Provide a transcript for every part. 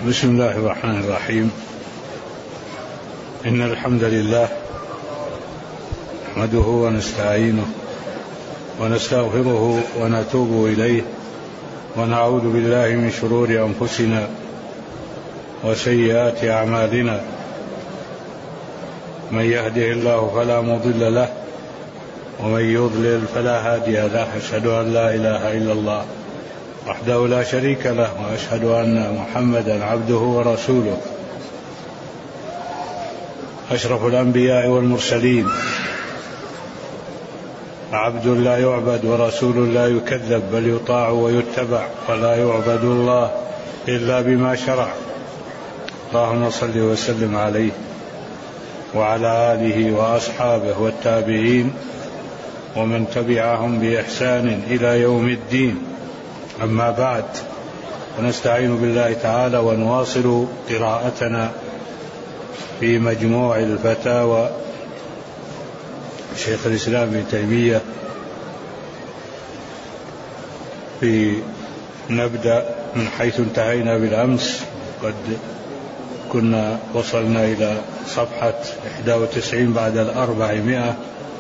بسم الله الرحمن الرحيم. إن الحمد لله نحمده ونستعينه ونستغفره ونتوب إليه ونعوذ بالله من شرور أنفسنا وسيئات أعمالنا. من يهده الله فلا مضل له ومن يضلل فلا هادي له. أشهد أن لا إله إلا الله وحده لا شريك له وأشهد أن محمدا عبده ورسوله أشرف الأنبياء والمرسلين، عبد لا يعبد ورسول لا يكذب بل يطاع ويتبع، ولا يعبد الله إلا بما شرع. اللهم صل وسلم عليه وعلى آله وأصحابه والتابعين ومن تبعهم بإحسان إلى يوم الدين. أما بعد، فنستعين بالله تعالى ونواصل قراءتنا في مجموع الفتاوى شيخ الإسلام ابن تيمية. نبدأ من حيث انتهينا بالأمس، قد كنا وصلنا إلى صفحة 91 بعد 400،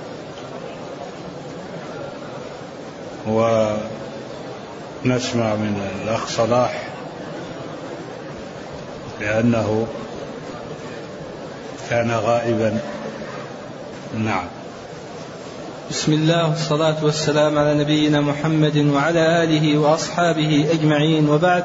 ونسمع من الأخ صلاح لأنه كان غائبا. نعم. بسم الله والصلاة والسلام على نبينا محمد وعلى آله وأصحابه أجمعين، وبعد.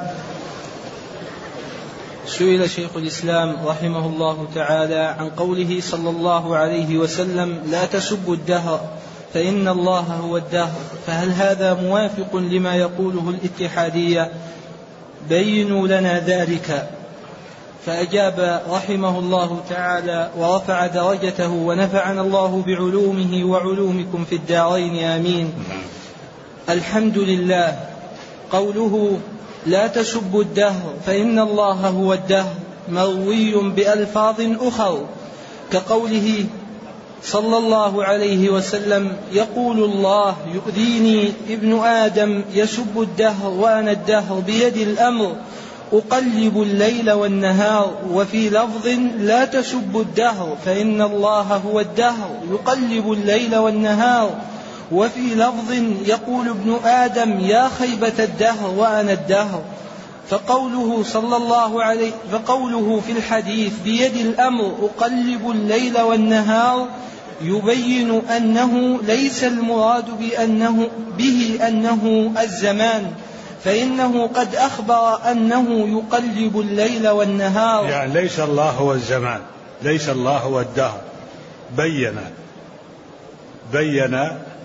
سئل شيخ الإسلام رحمه الله تعالى عن قوله صلى الله عليه وسلم: لا تسبوا الدهر فإن الله هو الدهر، فهل هذا موافق لما يقوله الاتحادية؟ بينوا لنا ذلك. فأجاب رحمه الله تعالى ورفع درجته ونفعنا الله بعلومه وعلومكم في الدارين آمين. الحمد لله. قوله لا تسبوا الدهر فإن الله هو الدهر مروي بألفاظ أخر، كقوله صلى الله عليه وسلم: يقول الله يؤذيني ابن آدم يسب الدهر وأنا الدهر بيد الأمر أقلب الليل والنهار. وفي لفظ: لا تسبوا الدهر فإن الله هو الدهر يقلب الليل والنهار. وفي لفظ: يقول ابن آدم يا خيبة الدهر وأنا الدهر. فقوله في الحديث بيد الأمر أقلب الليل والنهار يبين أنه ليس المراد به أنه الزمان، فإنه قد أخبر أنه يقلب الليل والنهار. يعني ليس الله هو الزمان، ليس الله هو الدهر. بين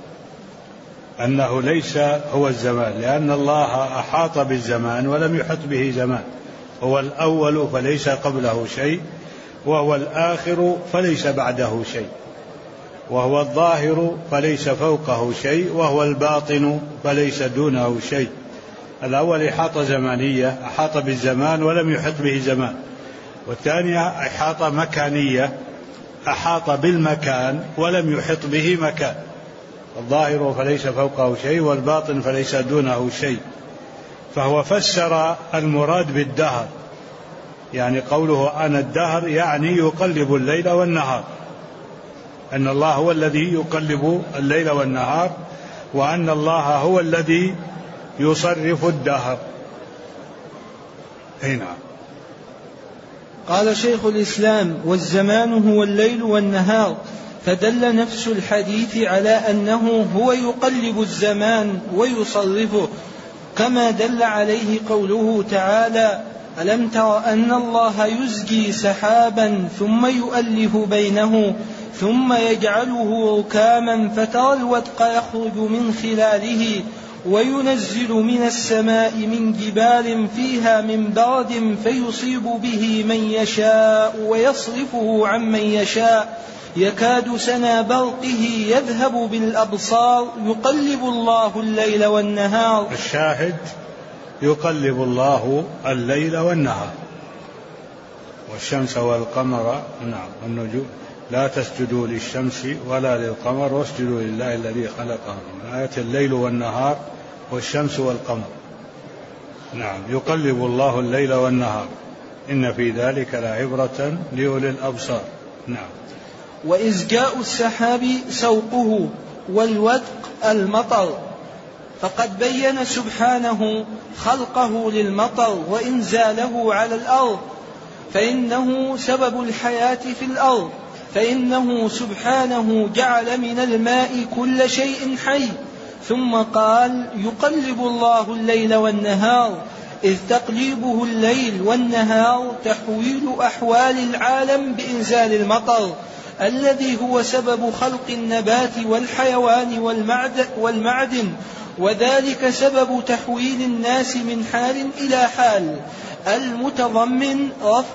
أنه ليس هو الزمان، لأن الله أحاط بالزمان ولم يحط به زمان. هو الأول فليس قبله شيء، وهو الآخر فليس بعده شيء، وهو الظاهر فليس فوقه شيء، وهو الباطن فليس دونه شيء. الأول إحاطة زمانية، أحاط بالزمان ولم يحط به زمان. والثانية إحاطة مكانية، أحاط بالمكان ولم يحط به مكان. الظاهر فليس فوقه شيء والباطن فليس دونه شيء. فهو فسر المراد بالدهر، يعني قوله أنا الدهر يعني يقلب الليل والنهار، أن الله هو الذي يقلب الليل والنهار، وأن الله هو الذي يصرف الدهر. هنا قال شيخ الإسلام: والزمان هو الليل والنهار، فدل نفس الحديث على أنه هو يقلب الزمان ويصرفه، كما دل عليه قوله تعالى: ألم تر أن الله يزجي سحابا ثم يؤلف بينه ثم يجعله ركاما فترى الودق يخرج من خلاله وينزل من السماء من جبال فيها من برد فيصيب به من يشاء ويصرفه عن من يشاء يكاد سنا برقه يذهب بالأبصار يقلب الله الليل والنهار. الشاهد: يقلب الله الليل والنهار. والشمس والقمر، نعم، النجوم. لا تسجدوا للشمس ولا للقمر واسجدوا لله الذي خلقهم. من آية الليل والنهار والشمس والقمر. نعم، يقلب الله الليل والنهار. إن في ذلك لعبرة لأولي الأبصار. نعم. وإزجاء السحاب سوقه والودق المطر، فقد بين سبحانه خلقه للمطر وإنزاله على الأرض، فإنه سبب الحياة في الأرض، فإنه سبحانه جعل من الماء كل شيء حي. ثم قال: يقلب الله الليل والنهار، إذ تقليبه الليل والنهار تحويل أحوال العالم بإنزال المطر الذي هو سبب خلق النبات والحيوان والمعدن، وذلك سبب تحويل الناس من حال إلى حال، المتضمن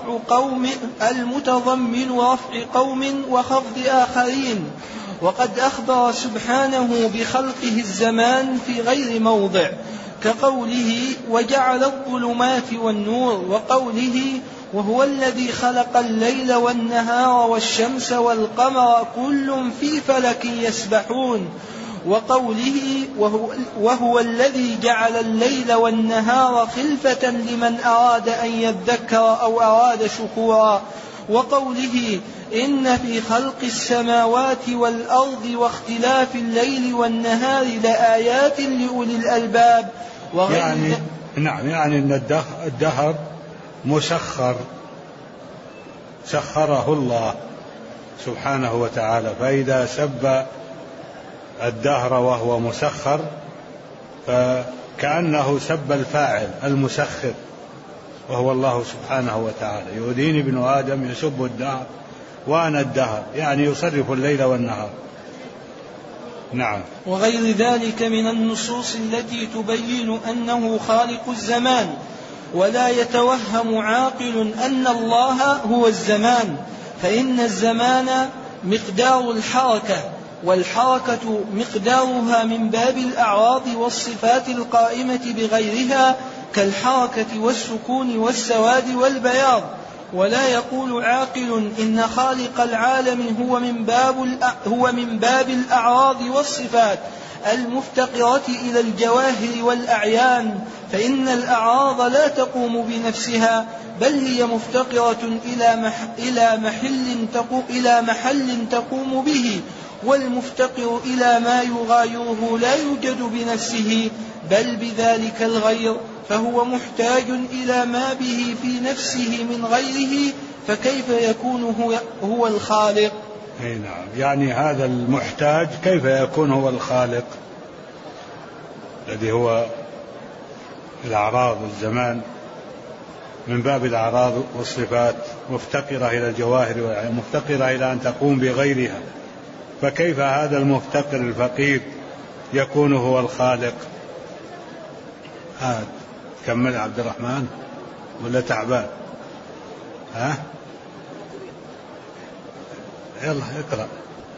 رفع قوم وخفض آخرين. وقد أخبر سبحانه بخلقه الزمان في غير موضع، كقوله: وجعل الظلمات والنور، وقوله: وهو الذي خلق الليل والنهار والشمس والقمر كل في فلك يسبحون، وقوله: وهو الذي جعل الليل والنهار خلفة لمن أراد أن يذكر أو أراد شكورا، وقوله: إن في خلق السماوات والأرض واختلاف الليل والنهار لآيات لأولي الألباب. يعني أن الدهر مسخر، سخره الله سبحانه وتعالى، فإذا سب الدهر وهو مسخر فكأنه سب الفاعل المسخر وهو الله سبحانه وتعالى. يؤذيني ابن آدم يسب الدهر وأنا الدهر، يعني يصرف الليل والنهار. نعم. وغير ذلك من النصوص التي تبين أنه خالق الزمان، ولا يتوهم عاقل أن الله هو الزمان، فإن الزمان مقدار الحركة، والحركة مقدارها من باب الأعراض والصفات القائمة بغيرها، كالحركة والسكون والسواد والبياض. ولا يقول عاقل إن خالق العالم هو من باب الأعراض والصفات المفتقرة إلى الجواهر والأعيان، فإن الأعراض لا تقوم بنفسها، بل هي مفتقرة إلى محل تقوم به، والمفتقر إلى ما يغايره لا يوجد بنفسه بل بذلك الغير، فهو محتاج إلى ما به في نفسه من غيره، فكيف يكون هو الخالق؟ نعم. يعني هذا المحتاج كيف يكون هو الخالق الذي هو الأعراض والزمان من باب الأعراض والصفات، مفتقرة إلى الجواهر، مفتقرة إلى أن تقوم بغيرها، فكيف هذا المفتقر الفقير يكون هو الخالق؟ كمل عبد الرحمن ولا تعبان؟ يلا اقرأ.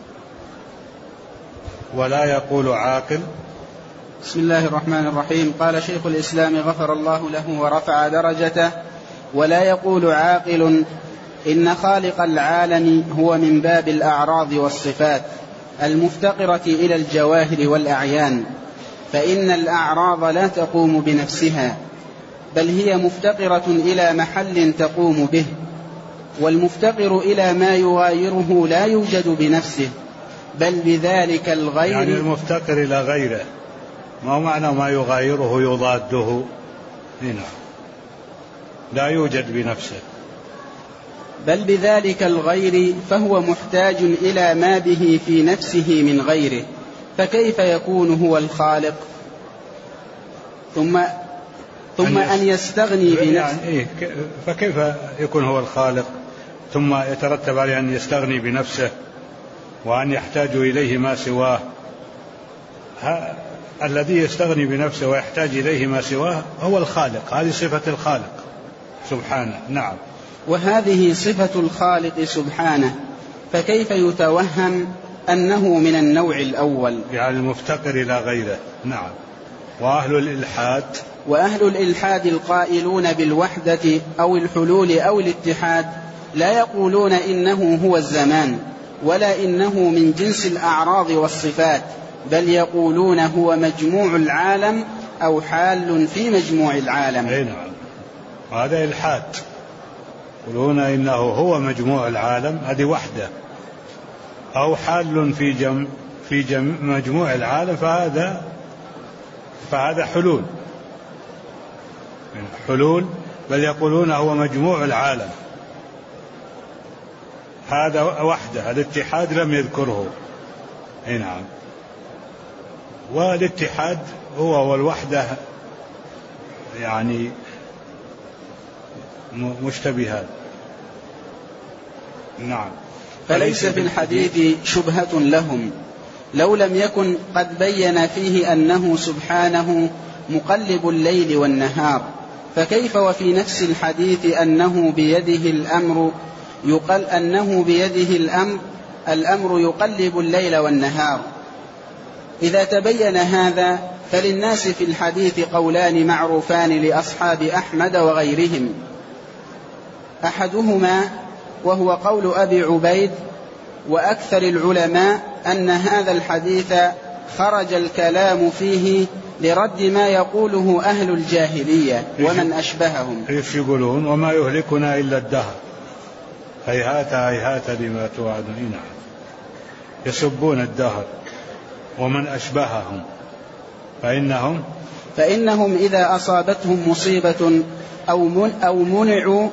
ولا يقول عاقل. بسم الله الرحمن الرحيم. قال شيخ الإسلام غفر الله له ورفع درجته: ولا يقول عاقل إن خالق العالم هو من باب الأعراض والصفات المفتقرة إلى الجواهر والأعيان، فإن الأعراض لا تقوم بنفسها، بل هي مفتقرة إلى محل تقوم به، والمفتقر إلى ما يغايره لا يوجد بنفسه بل بذلك الغير. يعني المفتقر إلى غيره، ما معنى ما يغايره يضاده؟ هنا لا يوجد بنفسه بل بذلك الغير، فهو محتاج إلى ما به في نفسه من غيره، فكيف يكون هو الخالق؟ ثم أن يستغني بنفسه. يعني فكيف يكون هو الخالق ثم يترتب عليه أن يستغني بنفسه وأن يحتاج إليه ما سواه؟ الذي يستغني بنفسه ويحتاج إليه ما سواه هو الخالق، هذه صفة الخالق سبحانه. نعم. وهذه صفة الخالق سبحانه، فكيف يتوهم أنه من النوع الأول؟ يعني المفتقر إلى غيره. نعم. وأهل الإلحاد القائلون بالوحدة أو الحلول أو الاتحاد لا يقولون إنه هو الزمان ولا إنه من جنس الأعراض والصفات، بل يقولون هو مجموع العالم أو حال في مجموع العالم. نعم. هذا إلحاد، يقولون إنه هو مجموع العالم، هذه وحده، أو حال في مجموع العالم، فهذا حلول، بل يقولون هو مجموع العالم، هذا وحده. الاتحاد لم يذكره. نعم. والاتحاد هو والوحدة يعني مشتبهان. نعم. فليس في الحديث شبهة لهم لو لم يكن قد بين فيه أنه سبحانه مقلب الليل والنهار، فكيف وفي نفس الحديث أنه بيده الأمر يقلب الليل والنهار؟ إذا تبين هذا فللناس في الحديث قولان معروفان لأصحاب أحمد وغيرهم، أحدهما وهو قول أبي عبيد وأكثر العلماء أن هذا الحديث خرج الكلام فيه لرد ما يقوله أهل الجاهلية ومن أشبههم. يقولون وما يهلكنا إلا الدهر، هيهات هيهات لما توعدون. يسبون الدهر ومن أشبههم، فإنهم إذا أصابتهم مصيبة أو منعوا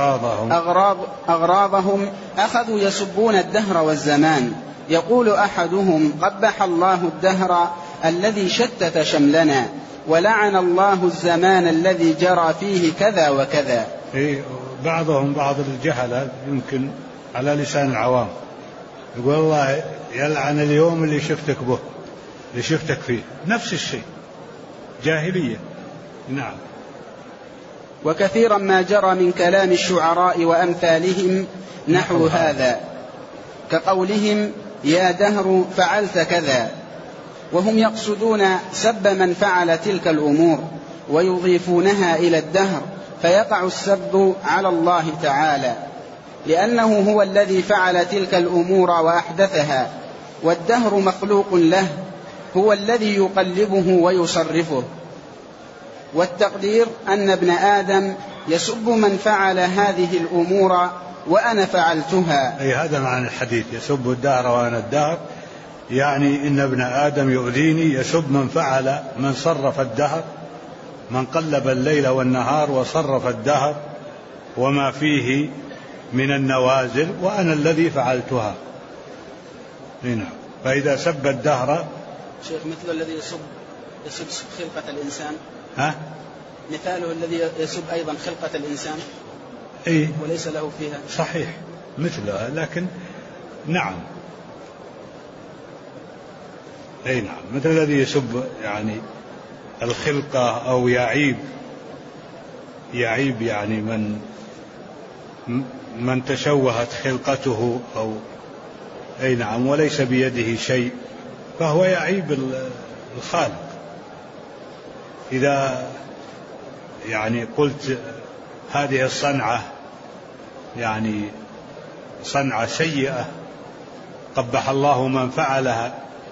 أغراضهم أخذوا يسبون الدهر والزمان. يقول أحدهم قبح الله الدهر الذي شتت شملنا، ولعن الله الزمان الذي جرى فيه كذا وكذا. بعض الجهلة يمكن على لسان العوام يقول الله يلعن اليوم اللي شفتك به، اللي شفتك فيه، نفس الشيء، جاهلية. نعم. وكثيرا ما جرى من كلام الشعراء وأمثالهم نحو هذا، كقولهم يا دهر فعلت كذا، وهم يقصدون سب من فعل تلك الأمور ويضيفونها إلى الدهر، فيقع السب على الله تعالى، لأنه هو الذي فعل تلك الأمور وأحدثها، والدهر مخلوق له، هو الذي يقلبه ويصرفه. والتقدير أن ابن آدم يسب من فعل هذه الأمور وأنا فعلتها. هذا معنى الحديث، يسب الدهر وأنا الدهر، يعني إن ابن آدم يؤذيني، يسب من صرف الدهر، من قلب الليل والنهار وصرف الدهر وما فيه من النوازل، وأنا الذي فعلتها. هنا فإذا سب الدهر شيخ مثل الذي يسب خلقة الإنسان، مثاله الذي يسب أيضا خلقة الإنسان وليس له فيها. صحيح مثلها، لكن نعم نعم، مثل الذي يسب يعني الخلقة أو يعيب يعني من تشوهت خلقته أو نعم وليس بيده شيء، فهو يعيب الخالق. إذا يعني قلت هذه الصنعة يعني صنعة سيئة قبح الله من فعلها،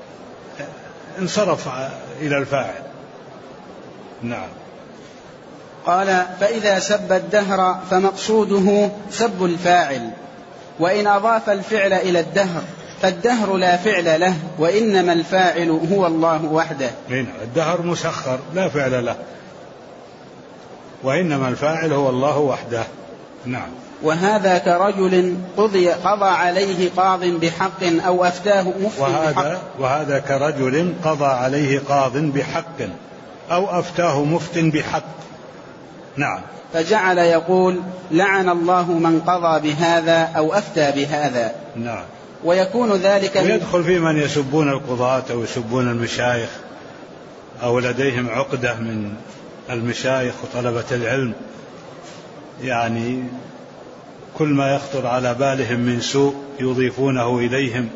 انصرف إلى الفاعل. نعم. قال فإذا سب الدهر فمقصوده سب الفاعل، وإن أضاف الفعل إلى الدهر فالدهر لا فعل له، وإنما الفاعل هو الله وحده. الدهر مسخر لا فعل له، وإنما الفاعل هو الله وحده. نعم. وهذا كرجل قضى عليه قاض بحق أو أفتاه مفتي بحق. وهذا كرجل قضى عليه قاض بحق أو أفتاه مفت بحق. نعم. فجعل يقول لعن الله من قضى بهذا أو أفتى بهذا. نعم. ويكون ذلك ويدخل في من يسبون القضاة أو يسبون المشايخ أو لديهم عقدة من المشايخ وطلبة العلم، يعني كل ما يخطر على بالهم من سوء يضيفونه إليهم،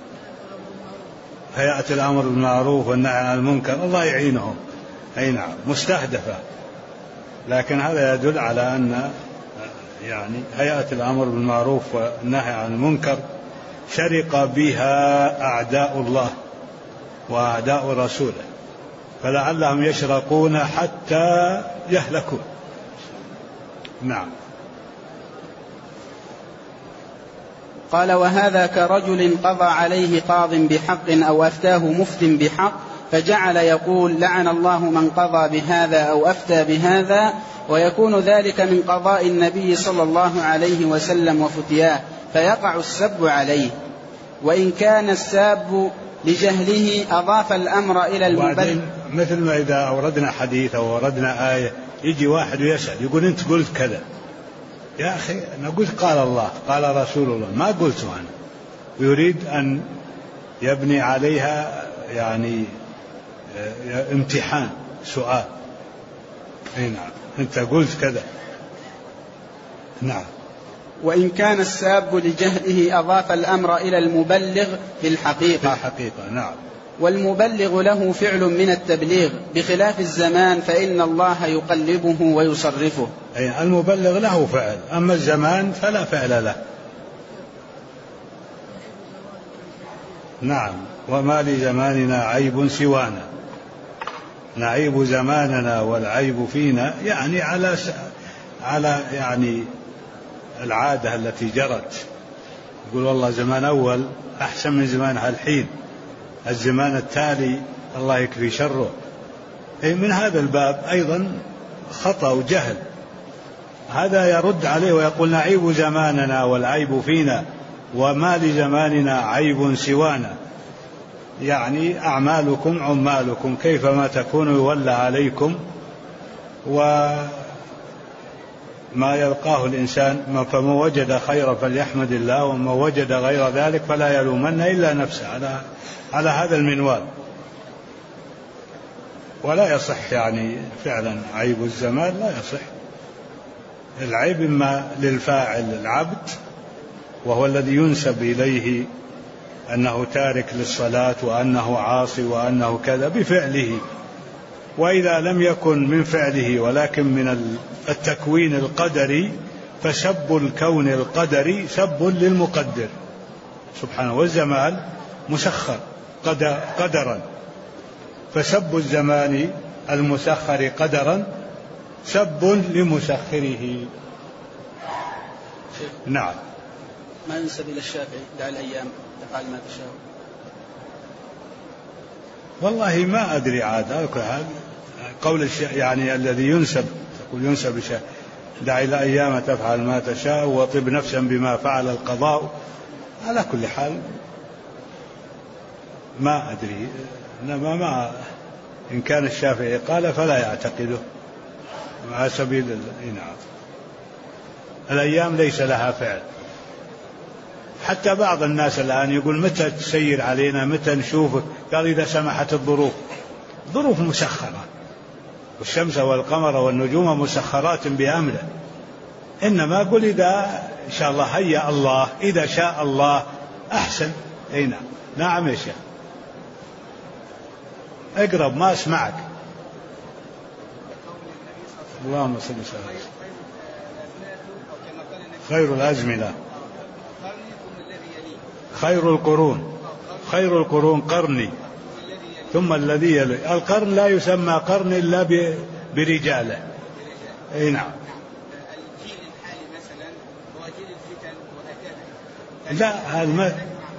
فيأتي الأمر بالمعروف والنهي عن المنكر، الله يعينهم. نعم مستهدفة، لكن هذا يدل على أن يعني هيئة الأمر بالمعروف والنهي عن المنكر شرق بها أعداء الله وأعداء رسوله، فلعلهم يشرقون حتى يهلكون. نعم. قال: وهذا كرجل قضى عليه قاض بحق أو أفتاه مفت بحق فجعل يقول: لعن الله من قضى بهذا أو أفتى بهذا، ويكون ذلك من قضاء النبي صلى الله عليه وسلم وفتياه، فيقع السب عليه. وإن كان الساب لجهله أضاف الأمر إلى المبلغ. مثل ما إذا أوردنا حديث أو أوردنا آية يجي واحد ويسأل يقول: أنت قلت كذا. يا أخي أنا قلت قال الله قال رسول الله، ما قلته أنا. ويريد أن يبني عليها يعني امتحان سؤال. نعم أنت قلت كذا. نعم. وإن كان الساب لجهله أضاف الأمر إلى المبلغ في الحقيقة. نعم. والمبلغ له فعل من التبليغ، بخلاف الزمان فإن الله يقلبه ويصرفه. أي المبلغ له فعل، أما الزمان فلا فعل له. نعم. وما لزماننا عيب سوانا، نعيب زماننا والعيب فينا، يعني على يعني العادة التي جرت. يقول والله زمان أول أحسن من زمان هالحين، الزمان التالي الله يكفي شره. أي من هذا الباب أيضا خطأ وجهل، هذا يرد عليه ويقول: نعيب زماننا والعيب فينا، وما لزماننا عيب سوانا، يعني أعمالكم عمالكم، كيفما تكونوا يولى عليكم. وما يلقاه الإنسان، فما وجد خيرا فليحمد الله، وما وجد غير ذلك فلا يلومن إلا نفسه، على هذا المنوال. ولا يصح يعني فعلا عيب الزمان، لا يصح. العيب إما للفاعل العبد، وهو الذي ينسب إليه أنه تارك للصلاة وأنه عاصي وأنه كذا بفعله. وإذا لم يكن من فعله ولكن من التكوين القدري، فسب الكون القدري سب للمقدر سبحانه. والزمان مسخر قدرا، فسب الزمان المسخر قدرا سب لمسخره. نعم. ما ينسب إلى الشافعي: دع الأيام تفعل ما تشاء. والله ما أدري عاد قول يعني الذي ينسب، تقول ينسب دع الأيام تفعل ما تشاء وطب نفسا بما فعل القضاء. على كل حال ما أدري، إنما إن كان الشافعي قال فلا يعتقده على سبيل الإنعام. الأيام ليس لها فعل. حتى بعض الناس الآن يقول: متى تسير علينا، متى نشوفك؟ قال: إذا سمحت الظروف. ظروف مسخرة، والشمس والقمر والنجوم مسخرات بأمره. إنما قل إذا إن شاء الله هيا الله، إذا شاء الله أحسن. أي نعم. نعم يا شيخ، اقرب ما أسمعك. اللهم صل وسلم. خير الأزمنة خير القرون قرني ثم الذي يلي. القرن لا يسمى قرن إلا برجاله. أي نعم. الجيل الحالي مثلا هو جيل الفتن وهكذا. لا هذا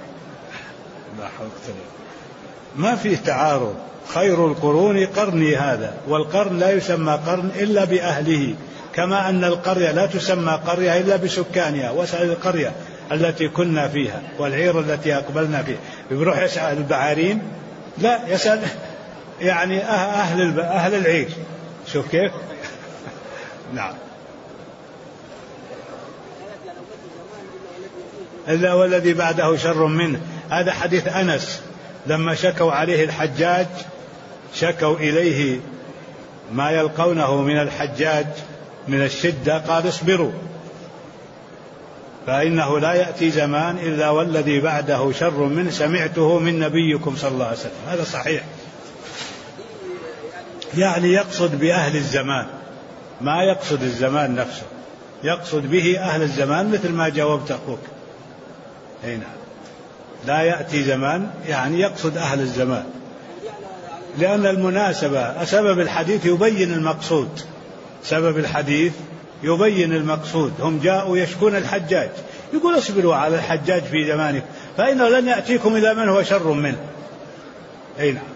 ما فيه تعارض. خير القرون قرني هذا، والقرن لا يسمى قرن إلا بأهله، كما أن القرية لا تسمى قرية إلا بسكانها. واسأل القرية التي كنا فيها والعير التي أقبلنا فيها. يروح يسأل البعارين؟ لا، يسأل يعني أهل العير. شوف كيف. نعم. إلا والذي بعده شر منه. هذا حديث أنس لما شكوا عليه الحجاج، شكوا إليه ما يلقونه من الحجاج من الشدة، قال: اصبروا فإنه لا يأتي زمان إلا والذي بعده شر منه، سمعته من نبيكم صلى الله عليه وسلم. هذا صحيح. يعني يقصد بأهل الزمان، ما يقصد الزمان نفسه، يقصد به أهل الزمان، مثل ما جاوبت أخوك. هنا لا يأتي زمان يعني يقصد أهل الزمان، لأن المناسبة سبب الحديث يبين المقصود. سبب الحديث يبين المقصود. هم جاءوا يشكون الحجاج، يقول اصبروا على الحجاج في زمانكم فإنه لن يأتيكم إلى من هو شر منه. أي نعم.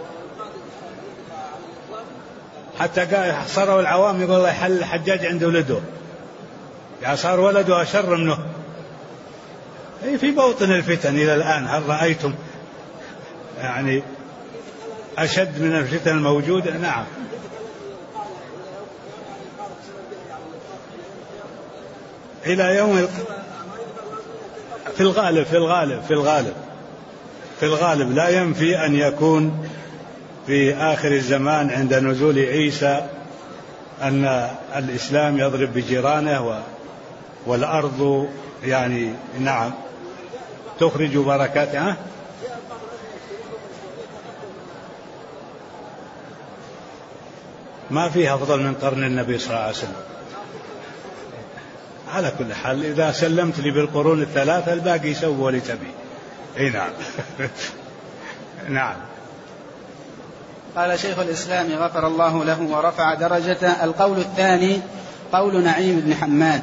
حتى صاروا العوام يقول الله يحل الحجاج عند ولده، يعني صار ولده أشر منه. أي في بوطن الفتن إلى الآن. هل رأيتم يعني أشد من الفتن الموجودة؟ نعم. إلى يوم في الغالب لا ينفي أن يكون في آخر الزمان عند نزول عيسى أن الإسلام يضرب بجيرانه والأرض يعني نعم تخرج بركاتها. ما فيها أفضل من قرن النبي صلى الله عليه وسلم. على كل حال إذا سلمت لي بالقرون الثلاثة الباقي سووا لتبي. اي نعم. نعم. قال شيخ الإسلام غفر الله له ورفع درجته: القول الثاني قول نعيم بن حماد.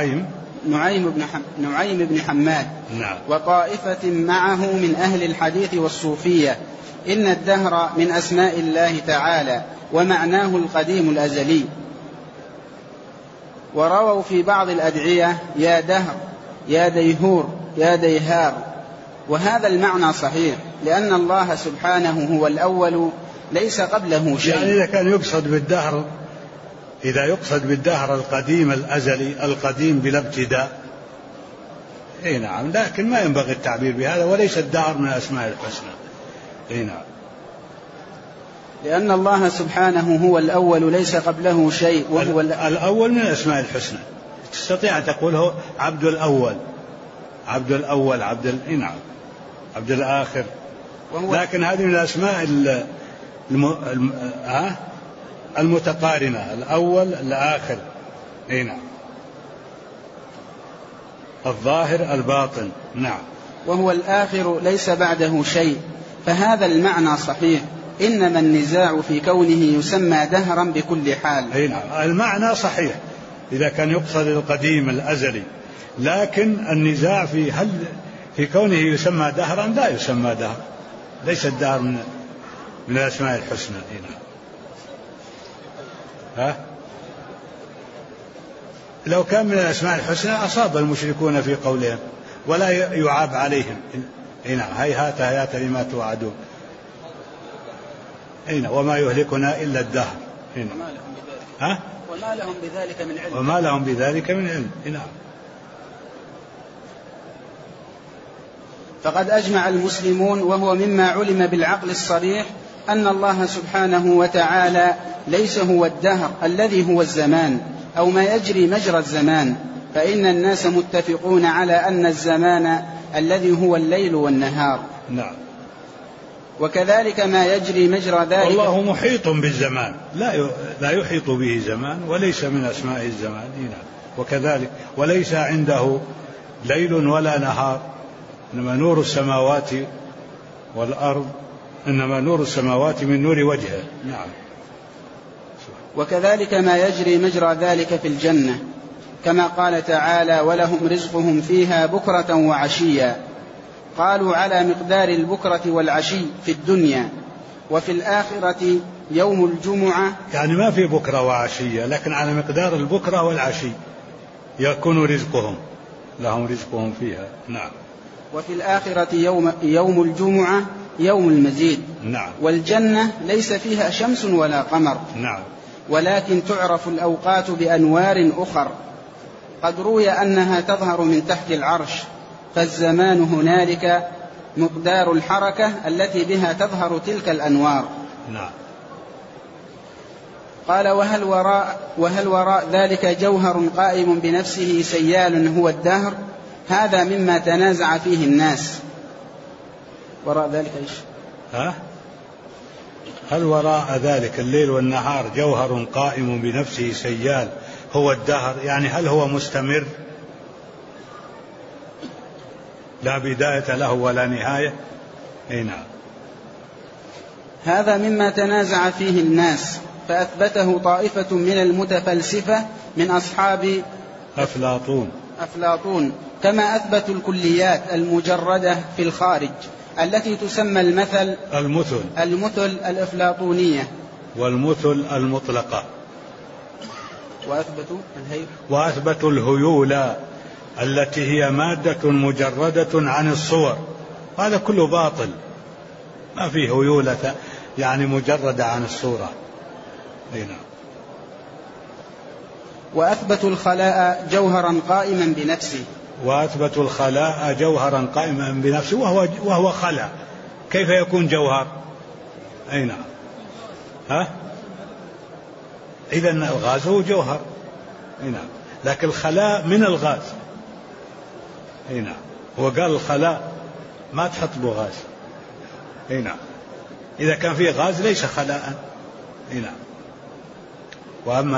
نعيم بن حماد. نعم. وطائفة معه من أهل الحديث والصوفية: إن الدهر من أسماء الله تعالى ومعناه القديم الأزلي. ورووا في بعض الأدعية: يا دهر، يا ديهور، يا ديهار. وهذا المعنى صحيح، لأن الله سبحانه هو الأول ليس قبله شيء. يعني إذا كان يقصد بالدهر القديم الأزلي القديم بلا ابتداء، اي نعم، لكن ما ينبغي التعبير بهذا، وليس الدهر من أسماء الحسنى. اي نعم. لأن الله سبحانه هو الأول ليس قبله شيء، وهو الأول من الأسماء الحسنى. تستطيع أن تقوله عبد الأول، عبد الأول، عبد الآخر، لكن هذه من الأسماء المتقارنة، الأول الآخر. اي نعم. الظاهر الباطن. نعم. وهو الآخر ليس بعده شيء، فهذا المعنى صحيح، إنما النزاع في كونه يسمى دهرا بكل حال. اي نعم، المعنى صحيح إذا كان يقصد القديم الأزلي، لكن النزاع في كونه يسمى دهرا لا يسمى دهر، ليس الدهر من الأسماء الحسنى. لو كان من الأسماء الحسنى أصاب المشركون في قولهم ولا يعاب عليهم. هيهات لما توعدون. وما يهلكنا إلا الدهر. وما لهم بذلك من علم. نعم. فقد أجمع المسلمون، وهو مما علم بالعقل الصريح، أن الله سبحانه وتعالى ليس هو الدهر الذي هو الزمان أو ما يجري مجرى الزمان، فإن الناس متفقون على أن الزمان الذي هو الليل والنهار. نعم. وكذلك ما يجري مجرى ذلك. والله محيط بالزمان، لا يحيط به زمان، وليس من أسماء الزمان. وكذلك وليس عنده ليل ولا نهار، إنما نور السماوات والأرض، إنما نور السماوات من نور وجهه. نعم. وكذلك ما يجري مجرى ذلك في الجنة، كما قال تعالى: ولهم رزقهم فيها بكرة وعشيا. قالوا على مقدار البكرة والعشي في الدنيا، وفي الآخرة يوم الجمعة، يعني ما في بكرة وعشية، لكن على مقدار البكرة والعشي يكون رزقهم، لهم رزقهم فيها. نعم. وفي الآخرة يوم الجمعة يوم المزيد. نعم. والجنة ليس فيها شمس ولا قمر. نعم. ولكن تعرف الأوقات بأنوار أخر، قد روي أنها تظهر من تحت العرش، فالزمان هنالك مقدار الحركة التي بها تظهر تلك الأنوار. نعم. قال: وهل وراء ذلك جوهر قائم بنفسه سيال هو الدهر؟ هذا مما تنازع فيه الناس. وراء ذلك إيش؟ هل وراء ذلك الليل والنهار جوهر قائم بنفسه سيال هو الدهر، يعني هل هو مستمر لا بداية له ولا نهاية؟ نعم. هذا مما تنازع فيه الناس، فأثبته طائفة من المتفلسفة من أصحاب أفلاطون. أفلاطون كما أثبتوا الكليات المجردة في الخارج التي تسمى المثل الأفلاطونية والمثل المطلقة، وأثبتوا الهيولى التي هي مادة مجردة عن الصور. هذا كله باطل، ما فيه هيولة يعني مجردة عن الصورة. هنا. وأثبتوا الخلاء جوهرا قائما بنفسه، وأثبتوا الخلاء جوهرا قائما بنفسه وهو خلاء، كيف يكون جوهر؟ أي نعم. إذن الغاز هو جوهر. أي نعم. لكن الخلاء من الغاز. أي نعم. هو قال الخلاء ما تحط له غاز. أي نعم. إذا كان فيه غاز ليس خلاء. أي نعم. وأما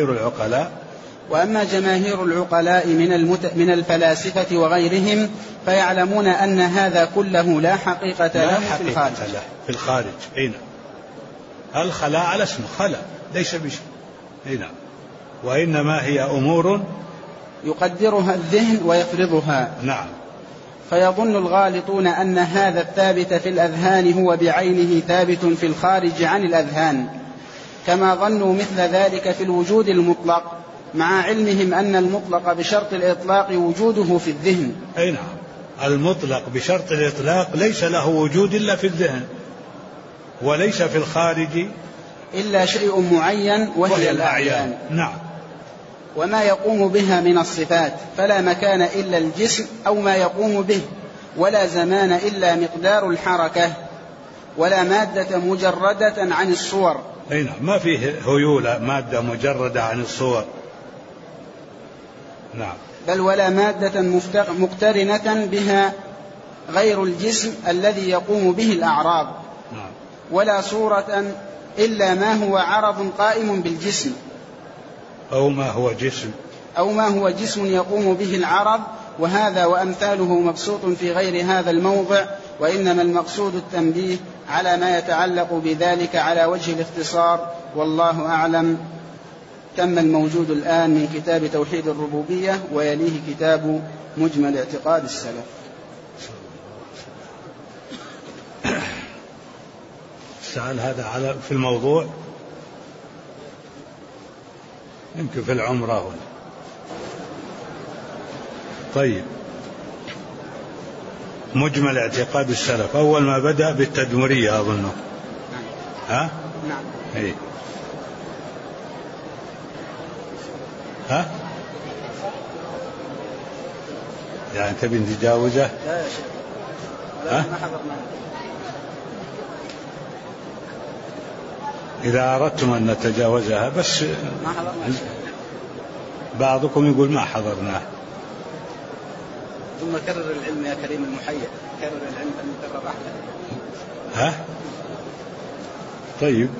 جماهير العقلاء من الفلاسفة وغيرهم فيعلمون أن هذا كله لا حقيقة له في الخارج. أي نعم. الخلاء على اسم خلاء ليس بشيء. أي نعم. وإنما هي أمور يقدرها الذهن ويفرضها. نعم. فيظن الغالطون أن هذا الثابت في الأذهان هو بعينه ثابت في الخارج عن الأذهان، كما ظنوا مثل ذلك في الوجود المطلق، مع علمهم أن المطلق بشرط الإطلاق وجوده في الذهن. أي نعم. المطلق بشرط الإطلاق ليس له وجود إلا في الذهن، وليس في الخارج إلا شيء معين وهي الأعيان. نعم. وما يقوم بها من الصفات فلا مكان إلا الجسم أو ما يقوم به، ولا زمان إلا مقدار الحركة، ولا مادة مجردة عن الصور. أي نعم. ما فيه هيولة مادة مجردة عن الصور. نعم. بل ولا مادة مقترنة بها غير الجسم الذي يقوم به الأعراض. نعم. ولا صورة إلا ما هو عرض قائم بالجسم، أو ما هو جسم يقوم به العرض، وهذا وأمثاله مبسوط في غير هذا الموضع، وإنما المقصود التنبيه على ما يتعلق بذلك على وجه الاختصار، والله أعلم. تم الموجود الآن من كتاب توحيد الربوبية، ويليه كتاب مجمل اعتقاد السلف. سأل هذا في الموضوع يمكن في العمرة هنا. طيب. مجمل اعتقاد السلف أول ما بدأ بالتدمرية أظنه. نعم. إيه. يعني تبي نتجاوزه؟ لا يا شيخ. ما حضرنا. إذا أردتم أن نتجاوزها بس ما حضرنا. بعضكم يقول ما حضرناه. ثم كرر العلم يا كريم المحيي، كرر العلم فلنكرر أحد. طيب.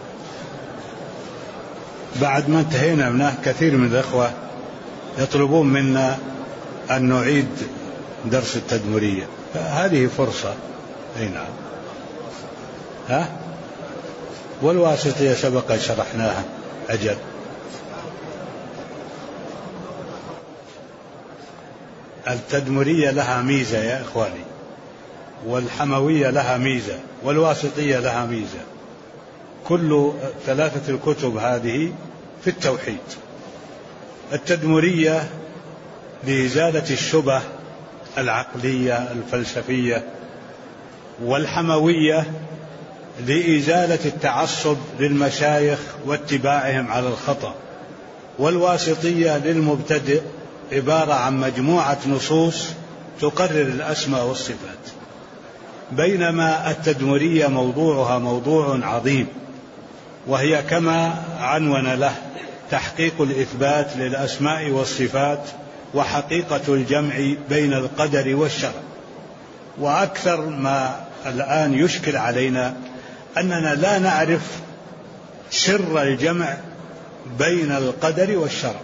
بعد ما انتهينا منه كثير من الأخوة يطلبون منا أن نعيد درس التدمرية، فهذه فرصة. أي نعم. والواسطية سبق شرحناها. أجل. التدمرية لها ميزة يا إخواني، والحموية لها ميزة، والواسطية لها ميزة. كل ثلاثة الكتب هذه في التوحيد. التدمرية لإزالة الشبه العقلية الفلسفية، والحموية لإزالة التعصب للمشايخ واتباعهم على الخطأ، والواسطية للمبتدئ عبارة عن مجموعة نصوص تقرر الأسماء والصفات. بينما التدمرية موضوعها موضوع عظيم، وهي كما عنون له تحقيق الإثبات للأسماء والصفات وحقيقة الجمع بين القدر والشرع. وأكثر ما الآن يشكل علينا أننا لا نعرف سر الجمع بين القدر والشرع.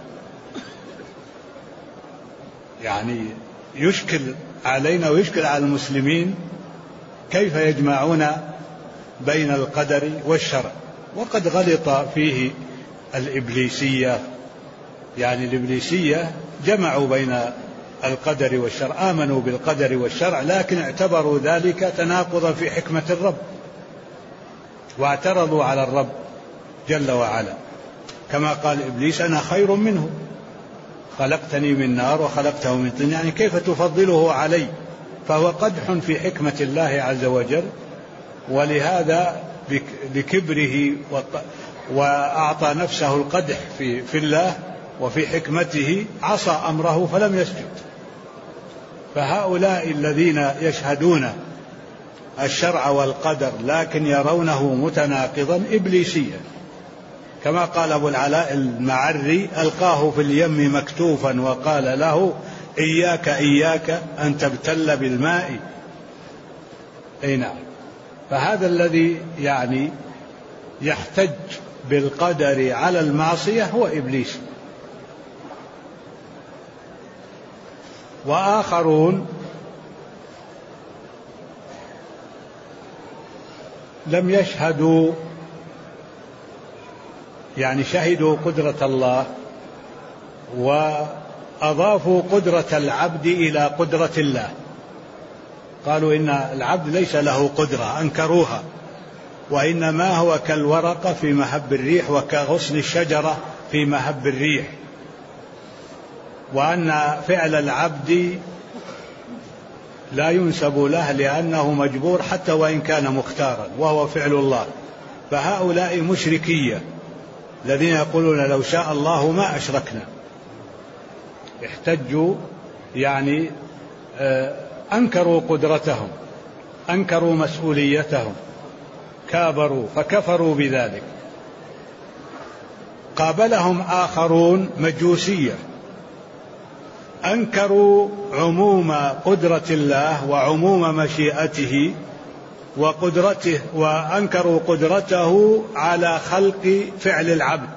يعني يشكل علينا ويشكل على المسلمين كيف يجمعون بين القدر والشرع، وقد غلط فيه الإبليسية يعني الإبليسية جمعوا بين القدر والشرع، آمنوا بالقدر والشرع، لكن اعتبروا ذلك تناقضا في حكمة الرب، واعترضوا على الرب جل وعلا، كما قال إبليس أنا خير منه خلقتني من نار وخلقته من طين، يعني كيف تفضله علي؟ فهو قدح في حكمة الله عز وجل، ولهذا بكبره وأعطى نفسه القدح في الله وفي حكمته عصى أمره فلم يسجد. فهؤلاء الذين يشهدون الشرع والقدر لكن يرونه متناقضا إبليسيا، كما قال أبو العلاء المعري ألقاه في اليم مكتوفا وقال له إياك إياك أن تبتل بالماء. أي نعم. فهذا الذي يعني يحتج بالقدر على المعصية هو إبليس. وآخرون لم يشهدوا، يعني شهدوا قدرة الله وأضافوا قدرة العبد إلى قدرة الله، قالوا إن العبد ليس له قدرة، أنكروها، وإنما هو كالورقة في مهب الريح وكغصن الشجرة في مهب الريح، وأن فعل العبد لا ينسب له لأنه مجبور حتى وإن كان مختارا، وهو فعل الله. فهؤلاء مشركية الذين يقولون لو شاء الله ما أشركنا، احتجوا يعني أنكروا قدرتهم، أنكروا مسؤوليتهم، كابروا فكفروا بذلك. قابلهم آخرون مجوسية أنكروا عموم قدرة الله وعموم مشيئته وقدرته، وأنكروا قدرته على خلق فعل العبد،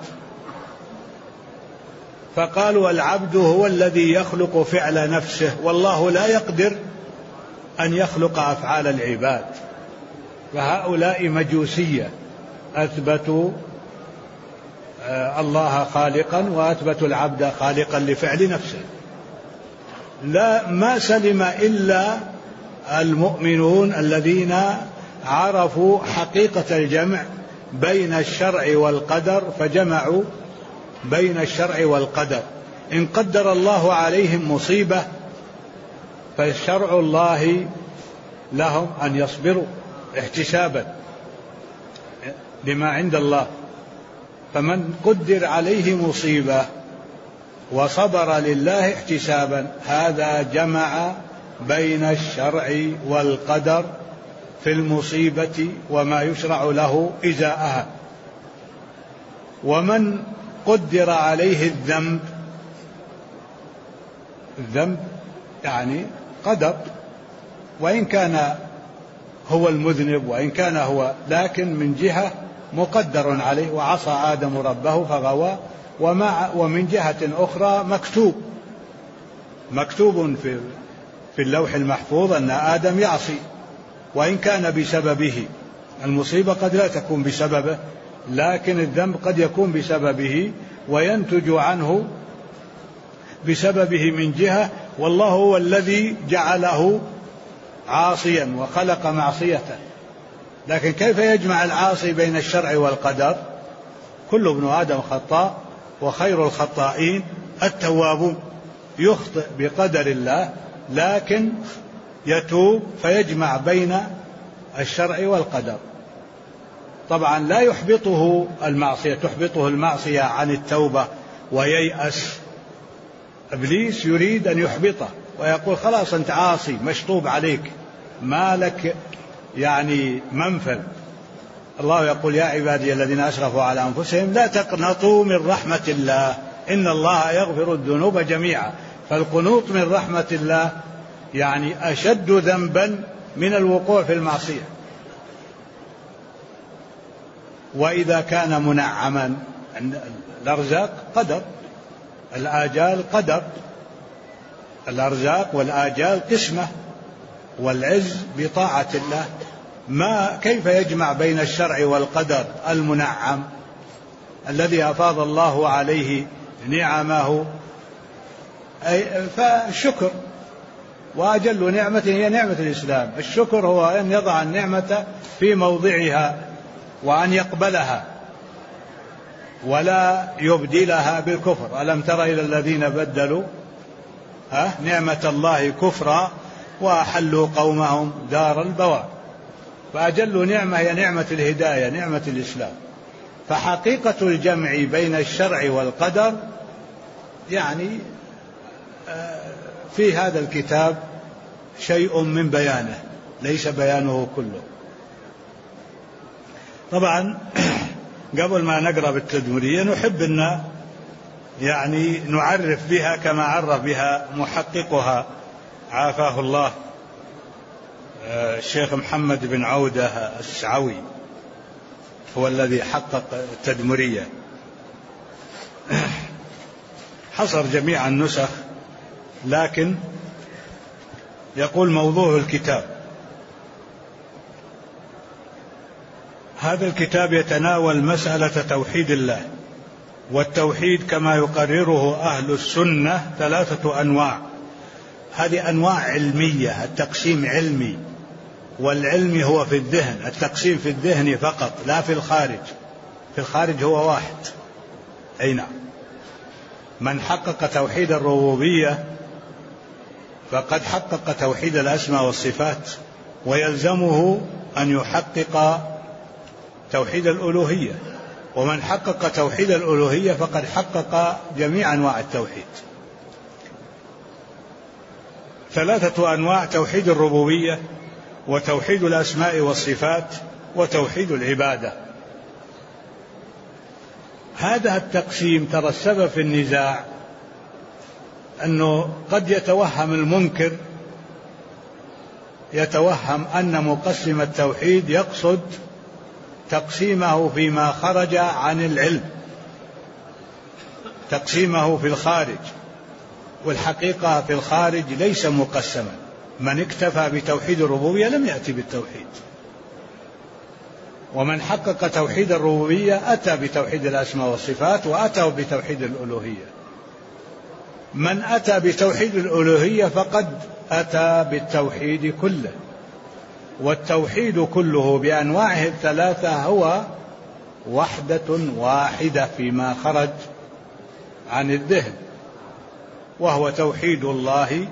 فقالوا العبد هو الذي يخلق فعل نفسه، والله لا يقدر أن يخلق أفعال العباد. فهؤلاء مجوسية أثبتوا الله خالقا وأثبتوا العبد خالقا لفعل نفسه. لا ما سلم إلا المؤمنون الذين عرفوا حقيقة الجمع بين الشرع والقدر، فجمعوا بين الشرع والقدر. إن قدر الله عليهم مصيبة فشرع الله لهم أن يصبروا احتسابا لما عند الله، فمن قدر عليه مصيبة وصبر لله احتسابا هذا جمع بين الشرع والقدر في المصيبة وما يشرع له إزاءها. ومن قدر عليه الذنب يعني قدر، وإن كان هو المذنب وإن كان هو، لكن من جهة مقدر عليه، وعصى آدم ربه فغوى، ومن جهة أخرى مكتوب في اللوح المحفوظ أن آدم يعصي، وإن كان بسببه. المصيبة قد لا تكون بسببه، لكن الذنب قد يكون بسببه وينتج عنه بسببه من جهة، والله هو الذي جعله عاصيا وخلق معصيته. لكن كيف يجمع العاصي بين الشرع والقدر؟ كل ابن آدم خطاء وخير الخطائين التوابون. يخطئ بقدر الله لكن يتوب فيجمع بين الشرع والقدر. طبعا لا يحبطه المعصية، تحبطه المعصية عن التوبة وييأس. إبليس يريد أن يحبطه ويقول خلاص أنت عاصي مشطوب عليك، ما لك يعني منفذ. الله يقول يا عبادي الذين أسرفوا على أنفسهم لا تقنطوا من رحمة الله إن الله يغفر الذنوب جميعا. فالقنوط من رحمة الله يعني أشد ذنبا من الوقوع في المعصية. وإذا كان منعما، الأرزاق قدر، الآجال قدر، الأرزاق والآجال قسمة، والعز بطاعة الله. كيف يجمع بين الشرع والقدر المنعم الذي أفاض الله عليه نعمه فالشكر، وأجل نعمة هي نعمة الإسلام. الشكر هو أن يضع النعمة في موضعها وأن يقبلها ولا يبدلها بالكفر. ألم تر إلى الذين بدلوا نعمة الله كفرا وأحلوا قومهم دار البوار. فأجل نعمة هي نعمة الهداية، نعمة الإسلام. فحقيقة الجمع بين الشرع والقدر يعني في هذا الكتاب شيء من بيانه، ليس بيانه كله. طبعا قبل ما نقرأ بالتدمرية نحب أن يعني نعرف بها كما عرف بها محققها عافاه الله الشيخ محمد بن عودة السعوي، هو الذي حقق التدمرية، حصر جميع النسخ. لكن يقول موضوع الكتاب: هذا الكتاب يتناول مسألة توحيد الله، والتوحيد كما يقرره أهل السنة 3 أنواع. هذه أنواع علمية، التقسيم علمي، والعلم هو في الذهن، التقسيم في الذهن فقط لا في الخارج. في الخارج هو واحد. أي نعم. من حقق توحيد الربوبية فقد حقق توحيد الأسماء والصفات، ويلزمه أن يحقق توحيد الألوهية. ومن حقق توحيد الألوهية فقد حقق جميع أنواع التوحيد. 3 أنواع: توحيد الربوبية، وتوحيد الأسماء والصفات، وتوحيد العبادة. هذا التقسيم ترى السبب في النزاع أنه قد يتوهم المنكر، يتوهم أن مقسم التوحيد يقصد تقسيمه فيما خرج عن العلم، تقسيمه في الخارج. والحقيقة في الخارج ليس مقسما. من اكتفى بتوحيد الربوبية لم يأتي بالتوحيد، ومن حقق توحيد الربوبية أتى بتوحيد الأسماء والصفات، وأتى بتوحيد الألوهية. من أتى بتوحيد الألوهية فقد أتى بالتوحيد كله. والتوحيد كله بأنواعه 3 هو وحدة واحدة فيما خرج عن الذهن، وهو توحيد الله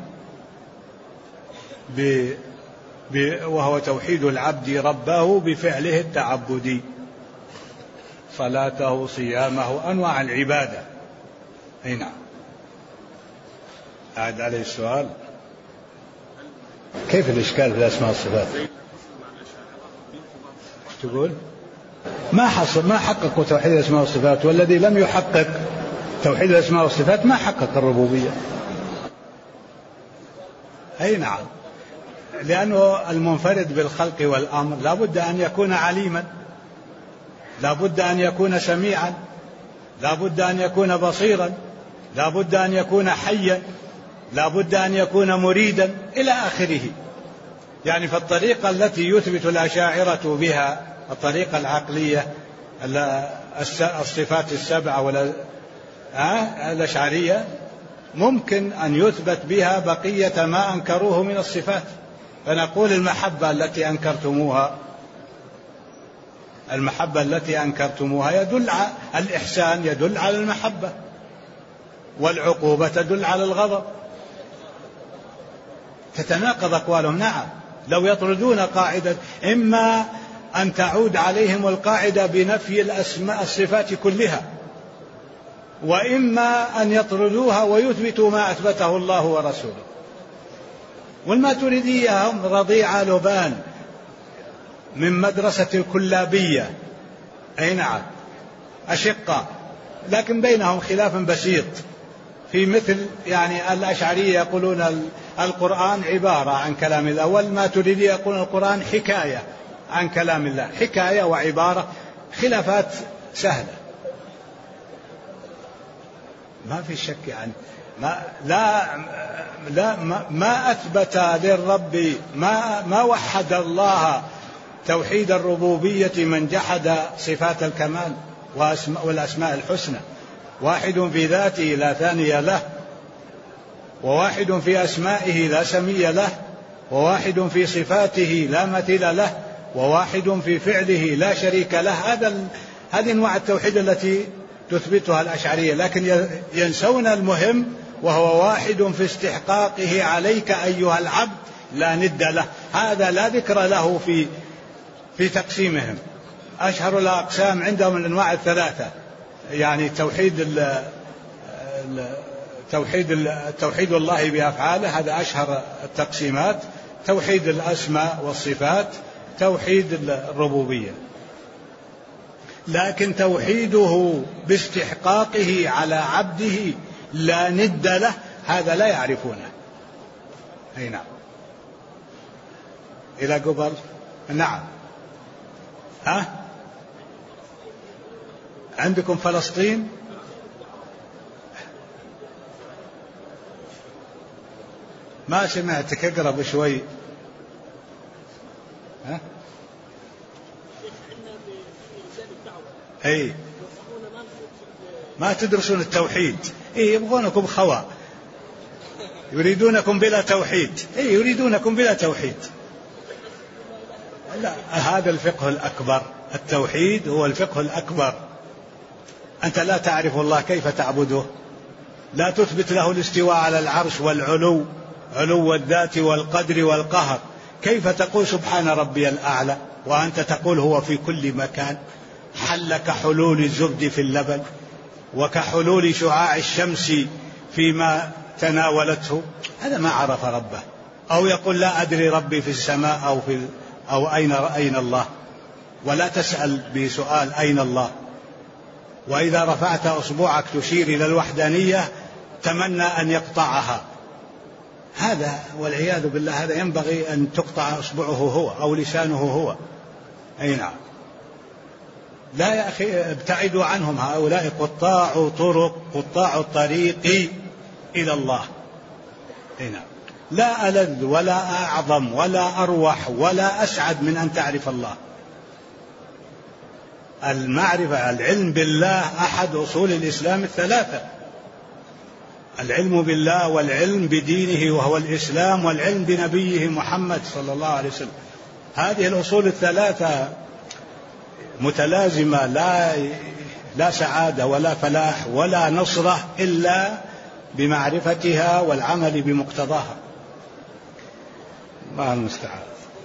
وهو توحيد العبد ربه بفعله التعبدي، صلاته، صيامه، أنواع العبادة. أي نعم. أعد عليه السؤال: كيف الإشكال في الأسماء والصفات؟ تقول ما حققوا توحيد الأسماء والصفات، والذي لم يحقق توحيد الأسماء والصفات ما حقق الربوبية. أي نعم. لأنه المنفرد بالخلق والأمر لا بد أن يكون عليما، لا بد أن يكون سميعا، لا بد أن يكون بصيرا، لا بد أن يكون حيا، لا بد أن يكون مريدا إلى آخره. يعني فالطريقة التي يثبت الأشاعرة بها، الطريقة العقلية، الصفات ال7 الأشعرية، ممكن أن يثبت بها بقية ما أنكروه من الصفات. فنقول المحبة التي أنكرتموها يدل على الإحسان، يدل على المحبة، والعقوبة تدل على الغضب. تتناقض أقوالهم. نعم، لو يطردون قاعدة إما أن تعود عليهم القاعدة بنفي الصفات كلها، وإما أن يطردوها ويثبتوا ما أثبته الله ورسوله. والماتريدية هم رضيع لبان من مدرسة الكلابية. أي نعم، أشقة، لكن بينهم خلاف بسيط في مثل يعني الأشعرية يقولون القرآن عبارة عن كلام الله، والماتريدية يقولون القرآن حكاية عن كلام الله. حكاية وعبارة، خلافات سهلة ما في شك. يعني ما أثبت للرب، ما وحد الله توحيد الربوبية من جحد صفات الكمال والأسماء الحسنى. واحد في ذاته لا ثاني له، وواحد في أسمائه لا سمي له، وواحد في صفاته لا مثيل له، وواحد في فعله لا شريك له. هذه أنواع التوحيد التي تثبتها الأشعرية، لكن ينسون المهم، وهو واحد في استحقاقه عليك أيها العبد لا ند له. هذا لا ذكر له في تقسيمهم. أشهر الأقسام عندهم الأنواع الثلاثة، يعني توحيد الله بأفعاله، هذا أشهر التقسيمات، توحيد الأسماء والصفات، توحيد الربوبية. لكن توحيده باستحقاقه على عبده لا ند له، هذا لا يعرفونه. أي نعم. إلى قبل. نعم. عندكم فلسطين؟ ما سمعتك، اقرب شوي. اي ما تدرسون التوحيد. اي يبغونكم خواء، يريدونكم بلا توحيد. اي يريدونكم بلا توحيد. لا، هذا الفقه الأكبر. التوحيد هو الفقه الأكبر. أنت لا تعرف الله، كيف تعبده؟ لا تثبت له الاستواء على العرش والعلو، علو الذات والقدر والقهر. كيف تقول سبحان ربي الأعلى وأنت تقول هو في كل مكان؟ حل كحلول الزبد في اللبن، وكحلول شعاع الشمس فيما تناولته. هذا ما عرف ربه. أو يقول لا أدري ربي في السماء أو أين الله، ولا تسأل بسؤال أين الله. وإذا رفعت أصبعك تشير إلى الوحدانية تمنى أن يقطعها. هذا والعياذ بالله، هذا ينبغي أن تقطع أصبعه هو أو لسانه هو. أي نعم. لا يا أخي، ابتعدوا عنهم، هؤلاء قطاع الطريق إلى الله. أي نعم. لا ألذ ولا أعظم ولا أروح ولا أسعد من أن تعرف الله. المعرفة، العلم بالله أحد أصول الإسلام الثلاثة: العلم بالله، والعلم بدينه وهو الإسلام، والعلم بنبيه محمد صلى الله عليه وسلم. هذه الأصول الثلاثة متلازمة، لا سعادة ولا فلاح ولا نصرة إلا بمعرفتها والعمل بمقتضاها. الله المستعان.